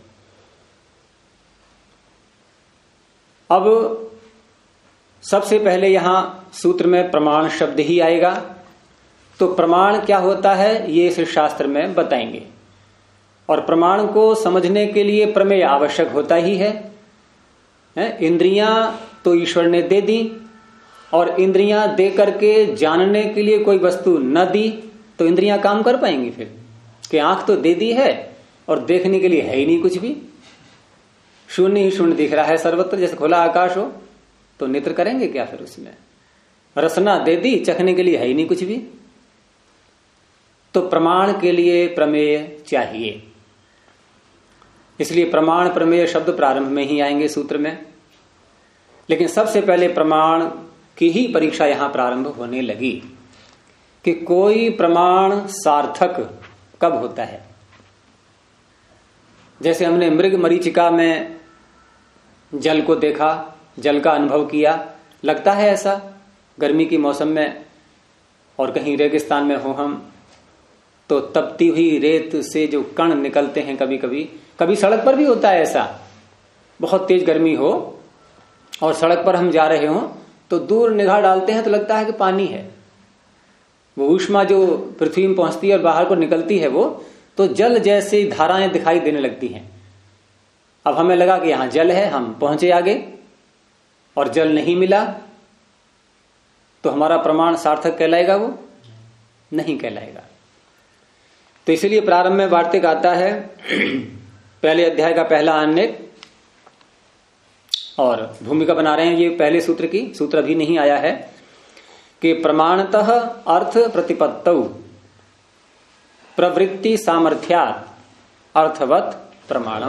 अब सबसे पहले यहां सूत्र में प्रमाण शब्द ही आएगा। तो प्रमाण क्या होता है ये इस शास्त्र में बताएंगे। और प्रमाण को समझने के लिए प्रमेय आवश्यक होता ही है। इंद्रियां तो ईश्वर ने दे दी, और इंद्रियां दे करके जानने के लिए कोई वस्तु न दी तो इंद्रियां काम कर पाएंगी फिर? कि आंख तो दे दी है और देखने के लिए है ही नहीं कुछ भी, शून्य ही शून्य दिख रहा है सर्वत्र, जैसे खुला आकाश हो, तो नेत्र करेंगे क्या फिर उसमें? रसना दे दी, चखने के लिए है ही नहीं कुछ भी। तो प्रमाण के लिए प्रमेय चाहिए, इसलिए प्रमाण प्रमेय शब्द प्रारंभ में ही आएंगे सूत्र में। लेकिन सबसे पहले प्रमाण की ही परीक्षा यहां प्रारंभ होने लगी कि कोई प्रमाण सार्थक कब होता है। जैसे हमने मृग मरीचिका में जल को देखा, जल का अनुभव किया, लगता है ऐसा गर्मी के मौसम में, और कहीं रेगिस्तान में हो हम, तो तपती हुई रेत से जो कण निकलते हैं, कभी कभी कभी सड़क पर भी होता है ऐसा, बहुत तेज गर्मी हो और सड़क पर हम जा रहे हो तो दूर निगाह डालते हैं तो लगता है कि पानी है। वो ऊष्मा जो पृथ्वी में पहुंचती है और बाहर को निकलती है, वो तो जल जैसी धाराएं दिखाई देने लगती हैं। अब हमें लगा कि यहां जल है, हम पहुंचे आगे और जल नहीं मिला, तो हमारा प्रमाण सार्थक कहलाएगा? वो नहीं कहलाएगा। तो इसलिए प्रारंभ में वार्तिक आता है, पहले अध्याय का पहला अन्य, और भूमिका बना रहे हैं ये पहले सूत्र की। सूत्र अभी नहीं आया है कि प्रमाणतः अर्थ प्रतिपत्तौ प्रवृत्ति सामर्थ्यात् अर्थवत प्रमाणम।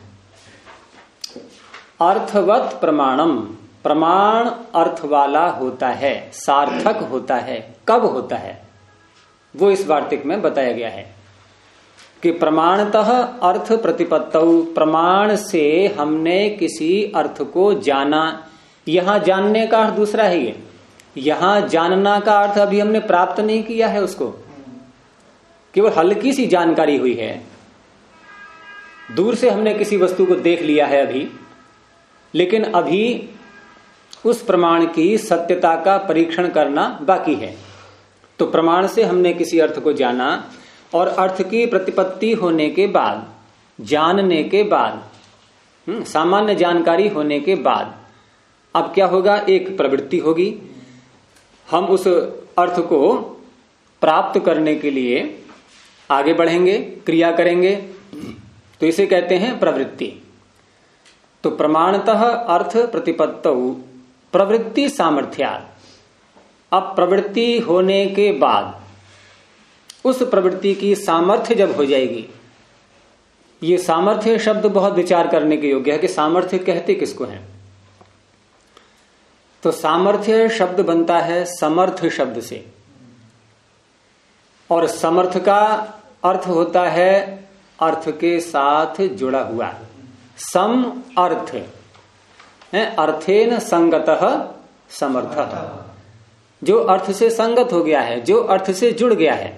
अर्थवत प्रमाणम, प्रमाण अर्थ वाला होता है, सार्थक होता है। कब होता है वो इस वार्तिक में बताया गया है कि प्रमाणतः अर्थ प्रतिपत्तौ, प्रमाण से हमने किसी अर्थ को जाना। यहां जानने का अर्थ दूसरा है। ये यहां जानना का अर्थ अभी हमने प्राप्त नहीं किया है, उसको केवल हल्की सी जानकारी हुई है। दूर से हमने किसी वस्तु को देख लिया है अभी, लेकिन अभी उस प्रमाण की सत्यता का परीक्षण करना बाकी है। तो प्रमाण से हमने किसी अर्थ को जाना, और अर्थ की प्रतिपत्ति होने के बाद, जानने के बाद, सामान्य जानकारी होने के बाद अब क्या होगा? एक प्रवृत्ति होगी। हम उस अर्थ को प्राप्त करने के लिए आगे बढ़ेंगे, क्रिया करेंगे, तो इसे कहते हैं प्रवृत्ति। तो प्रमाणतः अर्थ प्रतिपत्तौ प्रवृत्ति सामर्थ्यात्। अब प्रवृत्ति होने के बाद उस प्रवृत्ति की सामर्थ्य जब हो जाएगी, ये सामर्थ्य शब्द बहुत विचार करने के योग्य है कि सामर्थ्य कहते किसको है। तो सामर्थ्य शब्द बनता है समर्थ शब्द से, और समर्थ का अर्थ होता है अर्थ के साथ जुड़ा हुआ। सम अर्थ है, अर्थेन संगतः समर्थः, जो अर्थ से संगत हो गया है, जो अर्थ से जुड़ गया है,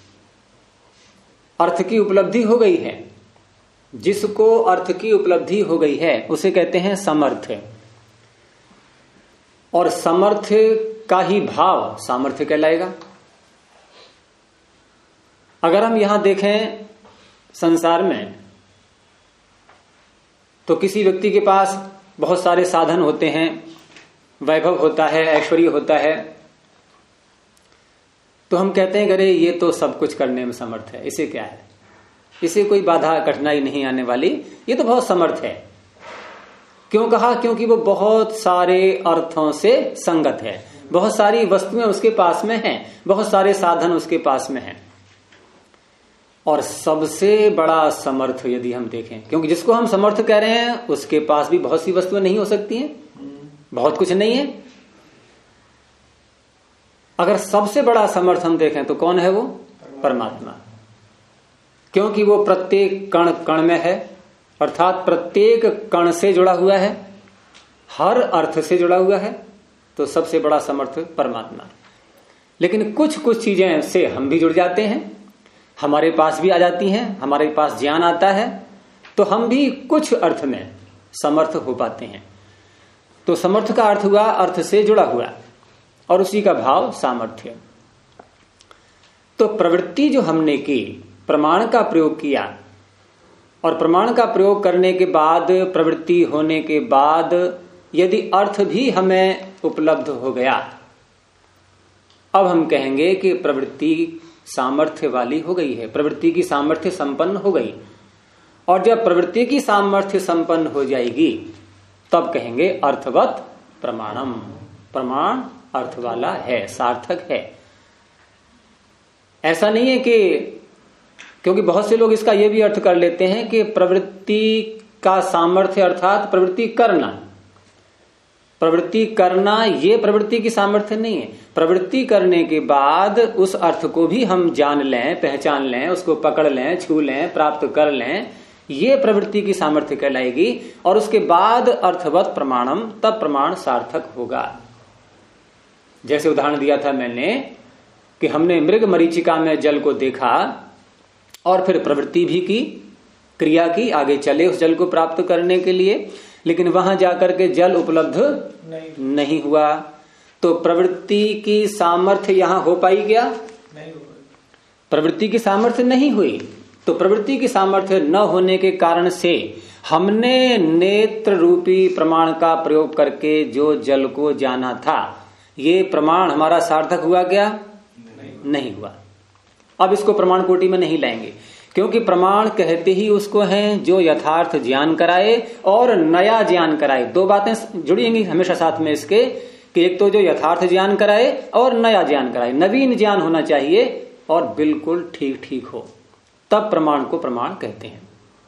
अर्थ की उपलब्धि हो गई है। जिसको अर्थ की उपलब्धि हो गई है उसे कहते हैं समर्थ। और समर्थ का ही भाव सामर्थ्य कहलाएगा। अगर हम यहां देखें संसार में, तो किसी व्यक्ति के पास बहुत सारे साधन होते हैं, वैभव होता है, ऐश्वर्य होता है, तो हम कहते हैं अरे ये तो सब कुछ करने में समर्थ है, इसे क्या है, इसे कोई बाधा कठिनाई नहीं आने वाली, ये तो बहुत समर्थ है। क्यों कहा? क्योंकि वो बहुत सारे अर्थों से संगत है, बहुत सारी वस्तुएं उसके पास में हैं, बहुत सारे साधन उसके पास में हैं। और सबसे बड़ा समर्थ यदि हम देखें, क्योंकि जिसको हम समर्थ कह रहे हैं उसके पास भी बहुत सी वस्तुएं नहीं हो सकती हैं, बहुत कुछ नहीं है। अगर सबसे बड़ा समर्थ हम देखें तो कौन है वो? परमात्मा। क्योंकि वो प्रत्येक कण कण में है, अर्थात प्रत्येक कण से जुड़ा हुआ है, हर अर्थ से जुड़ा हुआ है, तो सबसे बड़ा समर्थ परमात्मा। लेकिन कुछ कुछ चीजें से हम भी जुड़ जाते हैं, हमारे पास भी आ जाती हैं, हमारे पास ज्ञान आता है, तो हम भी कुछ अर्थ में समर्थ हो पाते हैं। तो समर्थ का अर्थ हुआ अर्थ से जुड़ा हुआ, और उसी का भाव सामर्थ्य। तो प्रवृत्ति जो हमने की, प्रमाण का प्रयोग किया, और प्रमाण का प्रयोग करने के बाद, प्रवृत्ति होने के बाद यदि अर्थ भी हमें उपलब्ध हो गया, अब हम कहेंगे कि प्रवृत्ति सामर्थ्य वाली हो गई है, प्रवृत्ति की सामर्थ्य संपन्न हो गई। और जब प्रवृत्ति की सामर्थ्य संपन्न हो जाएगी तब कहेंगे अर्थवत प्रमाणम, प्रमाण अर्थ वाला है, सार्थक है। ऐसा नहीं है कि, क्योंकि बहुत से लोग इसका यह भी अर्थ कर लेते हैं कि प्रवृत्ति का सामर्थ्य अर्थात प्रवृत्ति करना, प्रवृत्ति करना ये प्रवृत्ति की सामर्थ्य नहीं है। प्रवृत्ति करने के बाद उस अर्थ को भी हम जान लें, पहचान लें, उसको पकड़ लें, छू लें, प्राप्त कर लें, ये प्रवृत्ति की सामर्थ्य कहलाएगी। और उसके बाद अर्थवत प्रमाणम, तब प्रमाण सार्थक होगा। जैसे उदाहरण दिया था मैंने कि हमने मृग मरीचिका में जल को देखा और फिर प्रवृत्ति भी की, क्रिया की, आगे चले उस जल को प्राप्त करने के लिए, लेकिन वहां जाकर के जल उपलब्ध नहीं हुआ। तो प्रवृत्ति की सामर्थ्य यहां हो पाई क्या? नहीं हो पाई। प्रवृत्ति की सामर्थ्य नहीं हुई। तो प्रवृत्ति की सामर्थ्य न होने के कारण से हमने नेत्र रूपी प्रमाण का प्रयोग करके जो जल को जाना था, ये प्रमाण हमारा सार्थक हुआ क्या? नहीं हुआ। अब इसको प्रमाण कोटि में नहीं लाएंगे, क्योंकि प्रमाण कहते ही उसको हैं जो यथार्थ ज्ञान कराए और नया ज्ञान कराए। दो बातें जुड़ेंगी हमेशा साथ में इसके, कि एक तो जो यथार्थ ज्ञान कराए और नया ज्ञान कराए, नवीन ज्ञान होना चाहिए और बिल्कुल ठीक ठीक हो, तब प्रमाण को प्रमाण कहते हैं।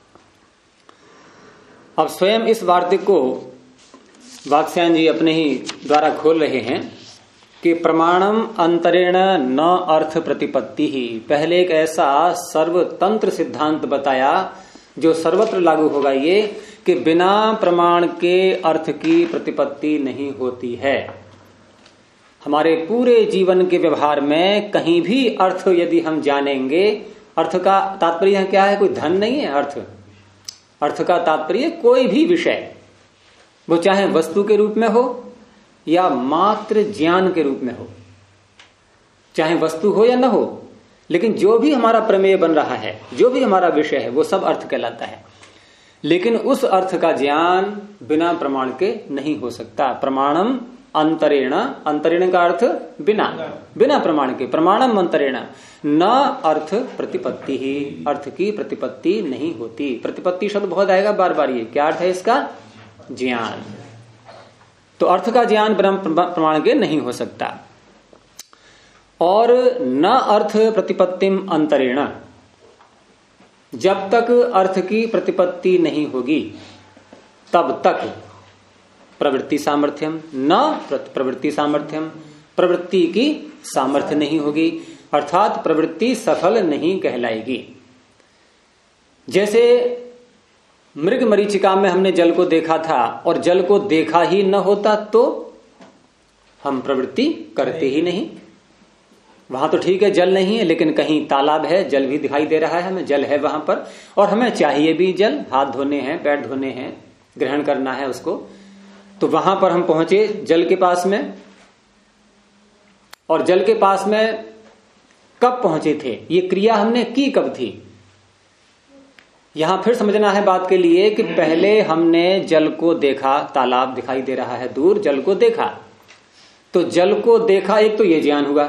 अब स्वयं इस वार्तिक को वात्स्यायन जी अपने ही द्वारा खोल रहे हैं कि प्रमाणम अंतरेण न अर्थ प्रतिपत्ति ही। पहले एक ऐसा सर्वतंत्र सिद्धांत बताया जो सर्वत्र लागू होगा, ये कि बिना प्रमाण के अर्थ की प्रतिपत्ति नहीं होती है। हमारे पूरे जीवन के व्यवहार में कहीं भी अर्थ यदि हम जानेंगे, अर्थ का तात्पर्य क्या है? कोई धन नहीं है। अर्थ का तात्पर्य कोई भी विषय, वो चाहे वस्तु के रूप में हो या मात्र ज्ञान के रूप में हो, चाहे वस्तु हो या न हो, लेकिन जो भी हमारा प्रमेय बन रहा है, जो भी हमारा विषय है, वो सब अर्थ कहलाता है। लेकिन उस अर्थ का ज्ञान बिना प्रमाण के नहीं हो सकता। प्रमाणम अंतरेण, अंतरेण का अर्थ बिना, बिना प्रमाण के, प्रमाणम अंतरेण न अर्थ प्रतिपत्ति ही, अर्थ की प्रतिपत्ति नहीं होती। प्रतिपत्ति शब्द बहुत आएगा बार बार, ये क्या अर्थ है इसका? ज्ञान। तो अर्थ का ज्ञान बिना प्रमाण के नहीं हो सकता। और न अर्थ प्रतिपत्तिम अंतरेण, जब तक अर्थ की प्रतिपत्ति नहीं होगी तब तक प्रवृत्ति सामर्थ्यम, न प्रवृत्ति सामर्थ्यम, प्रवृत्ति की सामर्थ्य नहीं होगी, अर्थात प्रवृत्ति सफल नहीं कहलाएगी। जैसे मृग मरीचिका में हमने जल को देखा था और जल को देखा ही न होता तो हम प्रवृत्ति करते ही नहीं। वहां तो ठीक है जल नहीं है, लेकिन कहीं तालाब है, जल भी दिखाई दे रहा है हमें, जल है वहां पर, और हमें चाहिए भी जल, हाथ धोने हैं, पैर धोने हैं, ग्रहण करना है उसको, तो वहां पर हम पहुंचे जल के पास में। और जल के पास में कब पहुंचे थे, ये क्रिया हमने की कब थी? यहां फिर समझना है बात के लिए कि पहले हमने जल को देखा, तालाब दिखाई दे रहा है दूर, जल को देखा, तो जल को देखा, एक तो ये ज्ञान हुआ,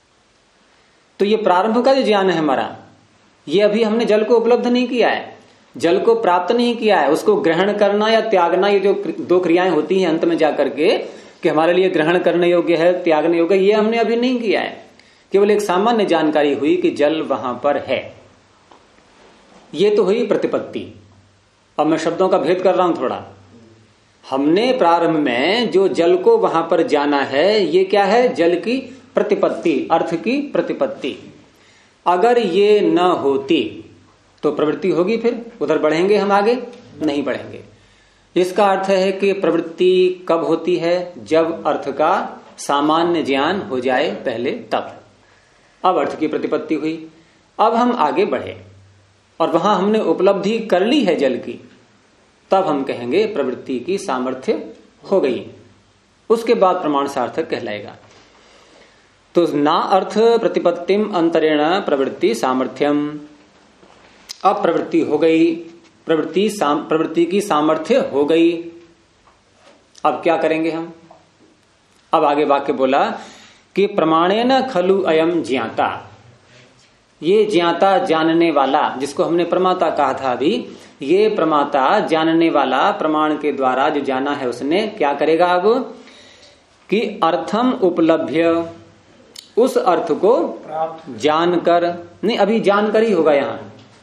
तो ये प्रारंभ का जो ज्ञान है हमारा, ये अभी हमने जल को उपलब्ध नहीं किया है। जल को प्राप्त नहीं किया है, उसको ग्रहण करना या त्यागना, ये जो दो क्रियाएं होती हैं अंत में जाकर के कि हमारे लिए ग्रहण करने योग्य है, त्यागने योग्य, ये हमने अभी नहीं किया है। केवल एक सामान्य जानकारी हुई कि जल वहां पर है, ये तो हुई प्रतिपत्ति। अब मैं शब्दों का भेद कर रहा हूं थोड़ा। हमने प्रारंभ में जो जल को वहां पर जाना है, ये क्या है? जल की प्रतिपत्ति, अर्थ की प्रतिपत्ति। अगर ये न होती तो प्रवृत्ति होगी, फिर उधर बढ़ेंगे हम, आगे नहीं बढ़ेंगे। इसका अर्थ है कि प्रवृत्ति कब होती है? जब अर्थ का सामान्य ज्ञान हो जाए पहले, तब। अब अर्थ की प्रतिपत्ति हुई, अब हम आगे बढ़े और वहां हमने उपलब्धि कर ली है जल की, तब हम कहेंगे प्रवृत्ति की सामर्थ्य हो गई। उसके बाद प्रमाण सार्थक कहलाएगा। तो ना अर्थ प्रतिपत्तिम अंतरेण प्रवृत्ति सामर्थ्यम। अब प्रवृत्ति हो गई, प्रवृत्ति की सामर्थ्य हो गई। अब क्या करेंगे हम? अब आगे वाक्य बोला कि प्रमाणेन खलु अयम ज्ञाता। ये ज्ञाता जानने वाला, जिसको हमने प्रमाता कहा था अभी, ये प्रमाता जानने वाला, प्रमाण के द्वारा जो जाना है उसने क्या करेगा अब? कि अर्थम उपलभ्य, उस अर्थ को जानकर, नहीं अभी जानकर ही होगा। यहां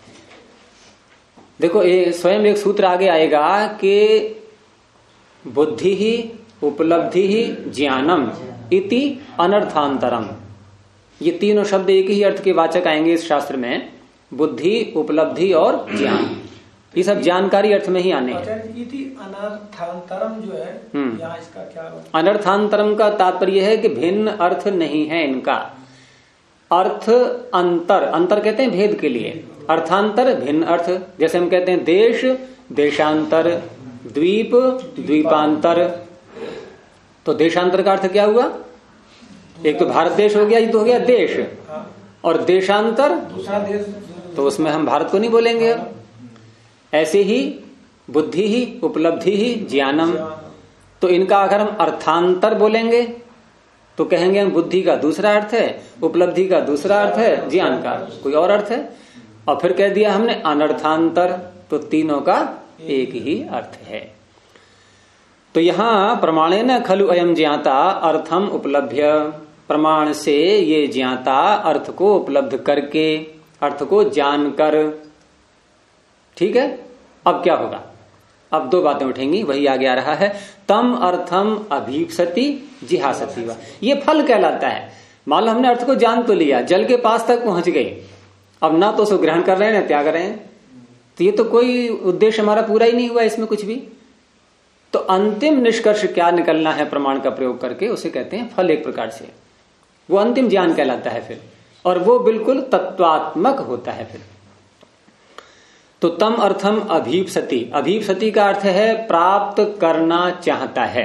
देखो ये स्वयं एक सूत्र आगे आएगा कि बुद्धि ही उपलब्धि ही ज्ञानम इति अनर्थांतरम। ये तीनों शब्द एक ही अर्थ के वाचक आएंगे इस शास्त्र में, बुद्धि, उपलब्धि और ज्ञान। ये सब जानकारी अर्थ में ही आने हैं। अनर्थांतरम जो है, यहाँ इसका क्या? अनर्थांतरम का तात्पर्य है कि भिन्न अर्थ नहीं है इनका। अर्थ अंतर, अंतर कहते हैं भेद के लिए, अर्थांतर भिन्न अर्थ। जैसे हम कहते हैं देश, देशांतर, द्वीप, द्वीपांतर। तो देशांतर का अर्थ क्या हुआ? एक तो भारत देश हो गया, ये तो हो गया देश, और देशांतर दूसरा देश, तो उसमें हम भारत को नहीं बोलेंगे। ऐसे ही बुद्धि ही उपलब्धि ही ज्ञानम, तो इनका अगर हम अर्थांतर बोलेंगे तो कहेंगे हम बुद्धि का दूसरा अर्थ है, उपलब्धि का दूसरा अर्थ है, ज्ञान का कोई और अर्थ है। और फिर कह दिया हमने अनर्थांतर, तो तीनों का एक ही अर्थ है। तो यहां प्रमाणेन खलु अयम ज्ञाता अर्थम उपलभ्य, प्रमाण से ये ज्ञाता अर्थ को उपलब्ध करके, अर्थ को जानकर। ठीक है, अब क्या होगा? अब दो बातें उठेंगी, वही आगे आ रहा है। तम अर्थम अभीप्सति जिहासति वा, ये फल कहलाता है। मान लो हमने अर्थ को जान तो लिया, जल के पास तक पहुंच गए, अब ना तो उसको ग्रहण कर रहे हैं ना त्याग रहे हैं, तो ये तो कोई उद्देश्य हमारा पूरा ही नहीं हुआ इसमें कुछ भी। तो अंतिम निष्कर्ष क्या निकलना है प्रमाण का प्रयोग करके, उसे कहते हैं फल। एक प्रकार से वो अंतिम ज्ञान कहलाता है फिर, और वो बिल्कुल तत्वात्मक होता है फिर। तो तम अर्थम अभीप्सति, अभीप्सति का अर्थ है प्राप्त करना चाहता है।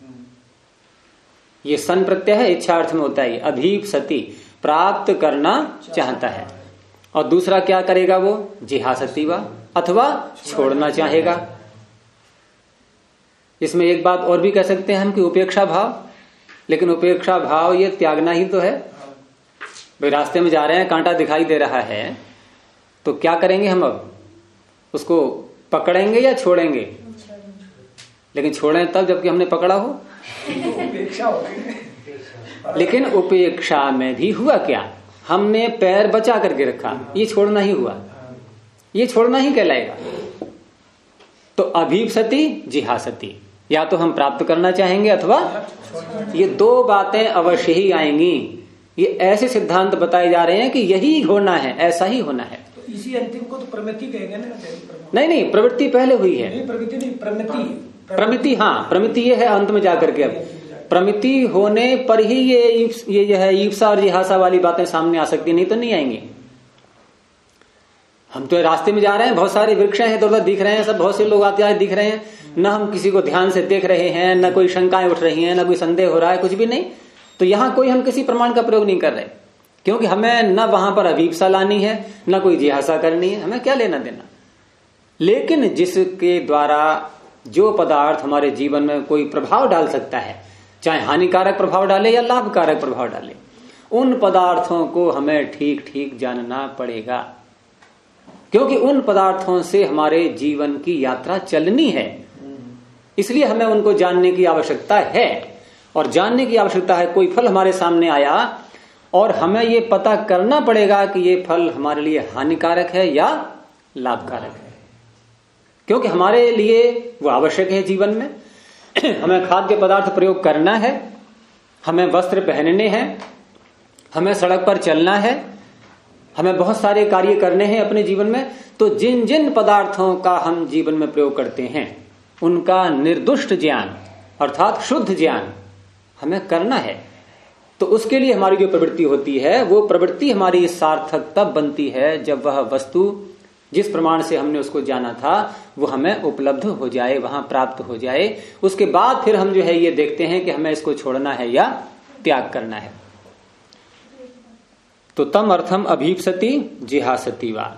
ये सन प्रत्यय है, इच्छा अर्थ में होता है। अभीप्सति प्राप्त करना चाहता है। और दूसरा क्या करेगा वो? जिहासति वा, अथवा छोड़ना चाहेगा। इसमें एक बात और भी कह सकते हैं हम कि उपेक्षा भाव, लेकिन उपेक्षा भाव ये त्यागना ही तो है। भाई रास्ते में जा रहे हैं, कांटा दिखाई दे रहा है, तो क्या करेंगे हम? अब उसको पकड़ेंगे या छोड़ेंगे? लेकिन छोड़ें तब जबकि हमने पकड़ा हो। उपेक्षा हो गई। लेकिन उपेक्षा में भी हुआ क्या? हमने पैर बचा करके रखा, ये छोड़ना ही हुआ, ये छोड़ना ही कहलाएगा। तो अभीप्सति जिहासति, या तो हम प्राप्त करना चाहेंगे अथवा ये दो बातें अवश्य ही आएंगी। ये ऐसे सिद्धांत बताए जा रहे हैं कि यही होना है, ऐसा ही होना है। तो इसी अंतिम को तो प्रमिति कहेंगे ना? नहीं, प्रवृत्ति पहले हुई है। प्रवृत्ति नहीं, प्रमिति, हाँ प्रमिति ये है अंत में जाकर के। अब प्रमिति होने पर ही ये जो है ईप्सा और जिहासा वाली बातें सामने आ सकती, नहीं तो नहीं आएंगी। हम तो रास्ते में जा रहे हैं, बहुत सारे वृक्ष हैं इधर उधर दिख रहे हैं, सब बहुत से लोग आते आए दिख रहे हैं, न हम किसी को ध्यान से देख रहे हैं, न कोई शंकाएं उठ रही हैं, न कोई संदेह हो रहा है, कुछ भी नहीं। तो यहां कोई हम किसी प्रमाण का प्रयोग नहीं कर रहे, क्योंकि हमें न वहां पर अभीप्सा लानी है, न कोई जिहासा करनी है, हमें क्या लेना देना। लेकिन जिसके द्वारा जो पदार्थ हमारे जीवन में कोई प्रभाव डाल सकता है, चाहे हानिकारक प्रभाव डाले या लाभकारक प्रभाव डाले, उन पदार्थों को हमें ठीक ठीक जानना पड़ेगा। क्योंकि उन पदार्थों से हमारे जीवन की यात्रा चलनी है, इसलिए हमें उनको जानने की आवश्यकता है। और जानने की आवश्यकता है, कोई फल हमारे सामने आया और हमें ये पता करना पड़ेगा कि ये फल हमारे लिए हानिकारक है या लाभकारक है, क्योंकि हमारे लिए वो आवश्यक है जीवन में। हमें खाद्य पदार्थ प्रयोग करना है, हमें वस्त्र पहनने हैं, हमें सड़क पर चलना है, हमें बहुत सारे कार्य करने हैं अपने जीवन में। तो जिन जिन पदार्थों का हम जीवन में प्रयोग करते हैं उनका निर्दुष्ट ज्ञान अर्थात शुद्ध ज्ञान हमें करना है। तो उसके लिए हमारी जो प्रवृत्ति होती है, वो प्रवृत्ति हमारी सार्थक तब बनती है जब वह वस्तु जिस प्रमाण से हमने उसको जाना था वो हमें उपलब्ध हो जाए, वहां प्राप्त हो जाए। उसके बाद फिर हम जो है ये देखते हैं कि हमें इसको छोड़ना है या त्याग करना है। तो तम अर्थम अभीप्सति जिहासति वा।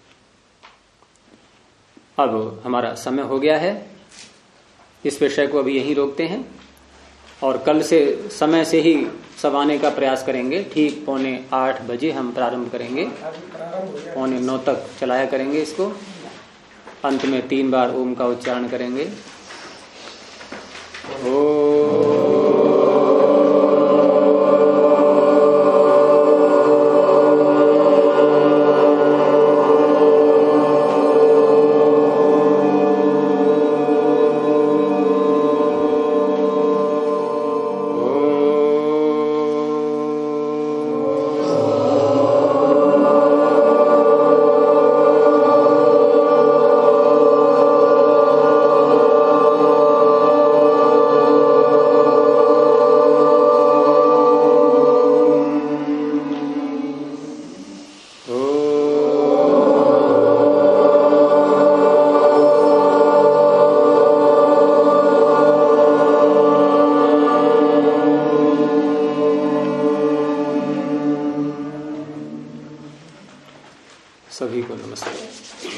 अब हमारा समय हो गया है, इस विषय को अभी यहीं रोकते हैं और कल से समय से ही सब आने का प्रयास करेंगे। ठीक 7:45 बजे हम प्रारंभ करेंगे, 8:45 तक चलाया करेंगे इसको। अंत में 3 बार ओम का उच्चारण करेंगे। सभी को नमस्कार।